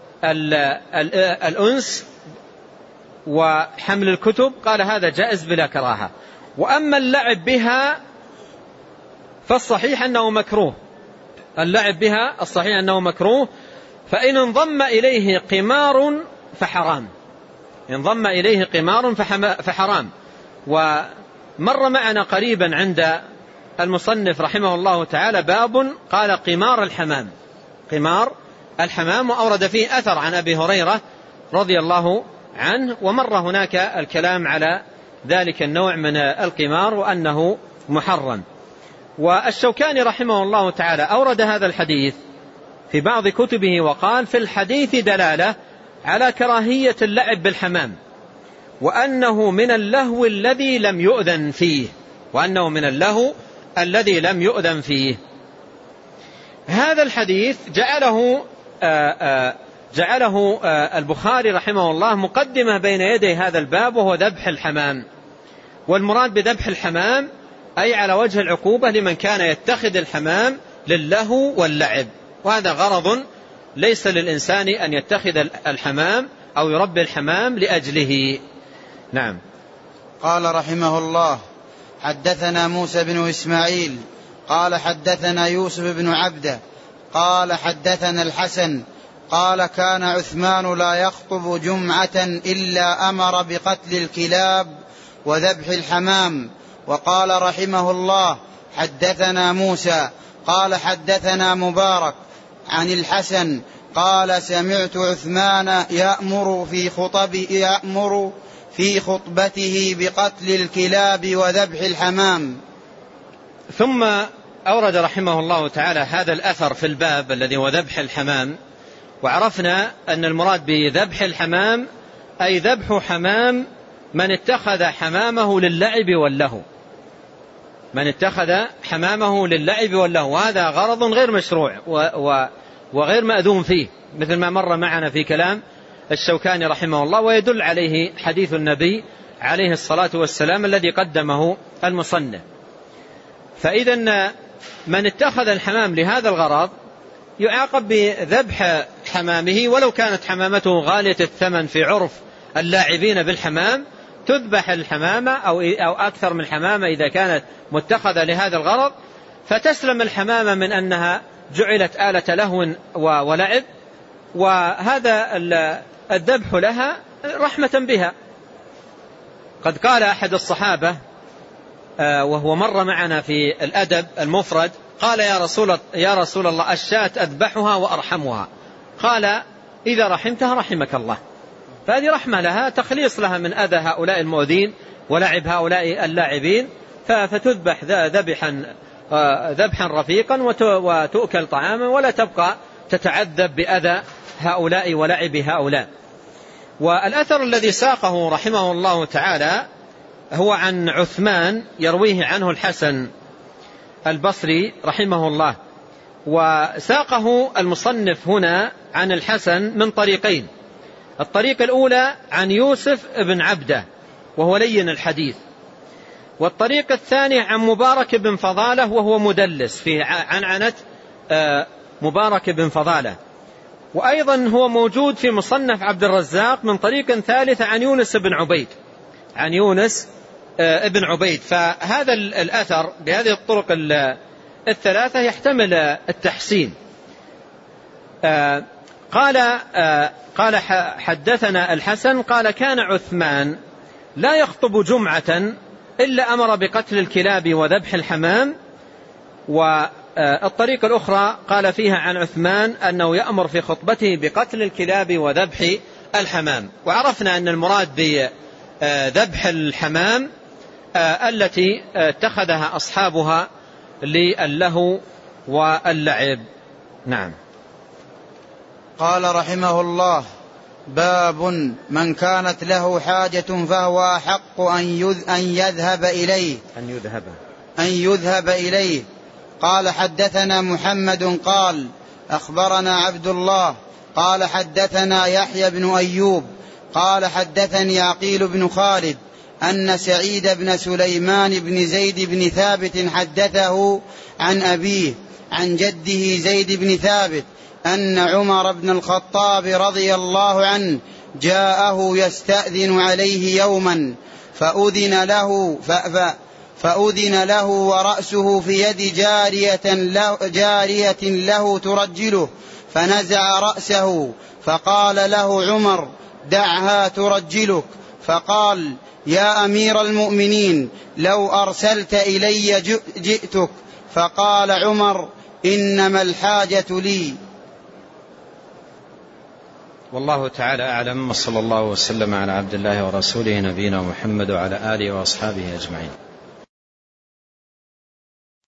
الأنس وحمل الكتب، قال هذا جائز بلا كراهة. وأما اللعب بها فالصحيح أنه مكروه، اللعب بها الصحيح أنه مكروه. فإن انضم إليه قمار فحرام، انضم إليه قمار فحرام. ومر معنا قريبا عند المصنف رحمه الله تعالى باب قال قمار الحمام، قمار الحمام، وأورد فيه أثر عن أبي هريرة رضي الله عنه، ومر هناك الكلام على ذلك النوع من القمار وأنه محرم. والشوكاني رحمه الله تعالى أورد هذا الحديث في بعض كتبه وقال في الحديث دلالة على كراهية اللعب بالحمام، وأنه من اللهو الذي لم يؤذن فيه، وأنه من اللهو الذي لم يؤذن فيه. هذا الحديث جعله البخاري رحمه الله مقدمة بين يدي هذا الباب، وهو ذبح الحمام. والمراد بذبح الحمام أي على وجه العقوبة لمن كان يتخذ الحمام للهو واللعب، وهذا غرض ليس للإنسان أن يتخذ الحمام أو يربي الحمام لأجله. نعم.
قال رحمه الله حدثنا موسى بن إسماعيل قال حدثنا يوسف بن عبده قال حدثنا الحسن قال كان عثمان لا يخطب جمعة إلا أمر بقتل الكلاب وذبح الحمام. وقال رحمه الله حدثنا موسى قال حدثنا مبارك عن الحسن قال سمعت عثمان يأمر في خطبته بقتل الكلاب وذبح الحمام.
ثم أورد رحمه الله تعالى هذا الأثر في الباب الذي هو ذبح الحمام. وعرفنا أن المراد بذبح الحمام أي ذبح حمام من اتخذ حمامه للعب واللهو، من اتخذ حمامه للعب واللهو، وهذا غرض غير مشروع وغير مأذون فيه، مثل ما مر معنا في كلام الشوكاني رحمه الله، ويدل عليه حديث النبي عليه الصلاة والسلام الذي قدمه المصنف. فإذا من اتخذ الحمام لهذا الغرض يعاقب بذبح حمامه، ولو كانت حمامته غالية الثمن في عرف اللاعبين بالحمام، تذبح الحمامة أو أكثر من حمامة إذا كانت متخذة لهذا الغرض، فتسلم الحمامة من أنها جعلت آلة لهو ولعب، وهذا الذبح لها رحمة بها. قد قال أحد الصحابة
وهو مر معنا في الأدب المفرد، قال يا رسول الله الشاة أذبحها وأرحمها، قال إذا رحمتها رحمك الله. فهذه رحمة لها، تخليص لها من أذى هؤلاء المؤذين ولعب هؤلاء اللاعبين، فتذبح ذبحا رفيقا وتؤكل طعاما، ولا تبقى تتعذب بأذى هؤلاء ولعب هؤلاء. والأثر الذي ساقه رحمه الله تعالى هو عن عثمان، يرويه عنه الحسن البصري رحمه الله، وساقه المصنف هنا عن الحسن من طريقين. الطريق الأولى عن يوسف بن عبده وهو لين الحديث، والطريق الثاني عن مبارك بن فضالة وهو مدلس في عنعنة مبارك بن فضالة. وأيضا هو موجود في مصنف عبد الرزاق من طريق ثالث عن يونس بن عبيد. فهذا الأثر بهذه الطرق الثلاثة يحتمل التحسين. قال حدثنا الحسن قال كان عثمان لا يخطب جمعة إلا أمر بقتل الكلاب وذبح الحمام. والطريقة الأخرى قال فيها عن عثمان أنه يأمر في خطبته بقتل الكلاب وذبح الحمام. وعرفنا أن المراد بذبح الحمام التي اتخذها أصحابها للهو واللعب. نعم.
قال رحمه الله: باب من كانت له حاجة فهو أحق أن يذهب إليه. قال حدثنا محمد قال أخبرنا عبد الله قال حدثنا يحيى بن أيوب قال حدثني عقيل بن خالد أن سعيد بن سليمان بن زيد بن ثابت حدثه عن أبيه عن جده زيد بن ثابت أن عمر بن الخطاب رضي الله عنه جاءه يستأذن عليه يوما فأذن له ورأسه في يد جارية له ترجله، فنزع رأسه فقال له عمر: دعها ترجلك. فقال: يا أمير المؤمنين لو أرسلت إلي جئتك. فقال عمر: إنما الحاجة لي.
والله تعالى أعلم، وصلى الله وسلم على عبد الله ورسوله نبينا محمد وعلى آله وأصحابه أجمعين.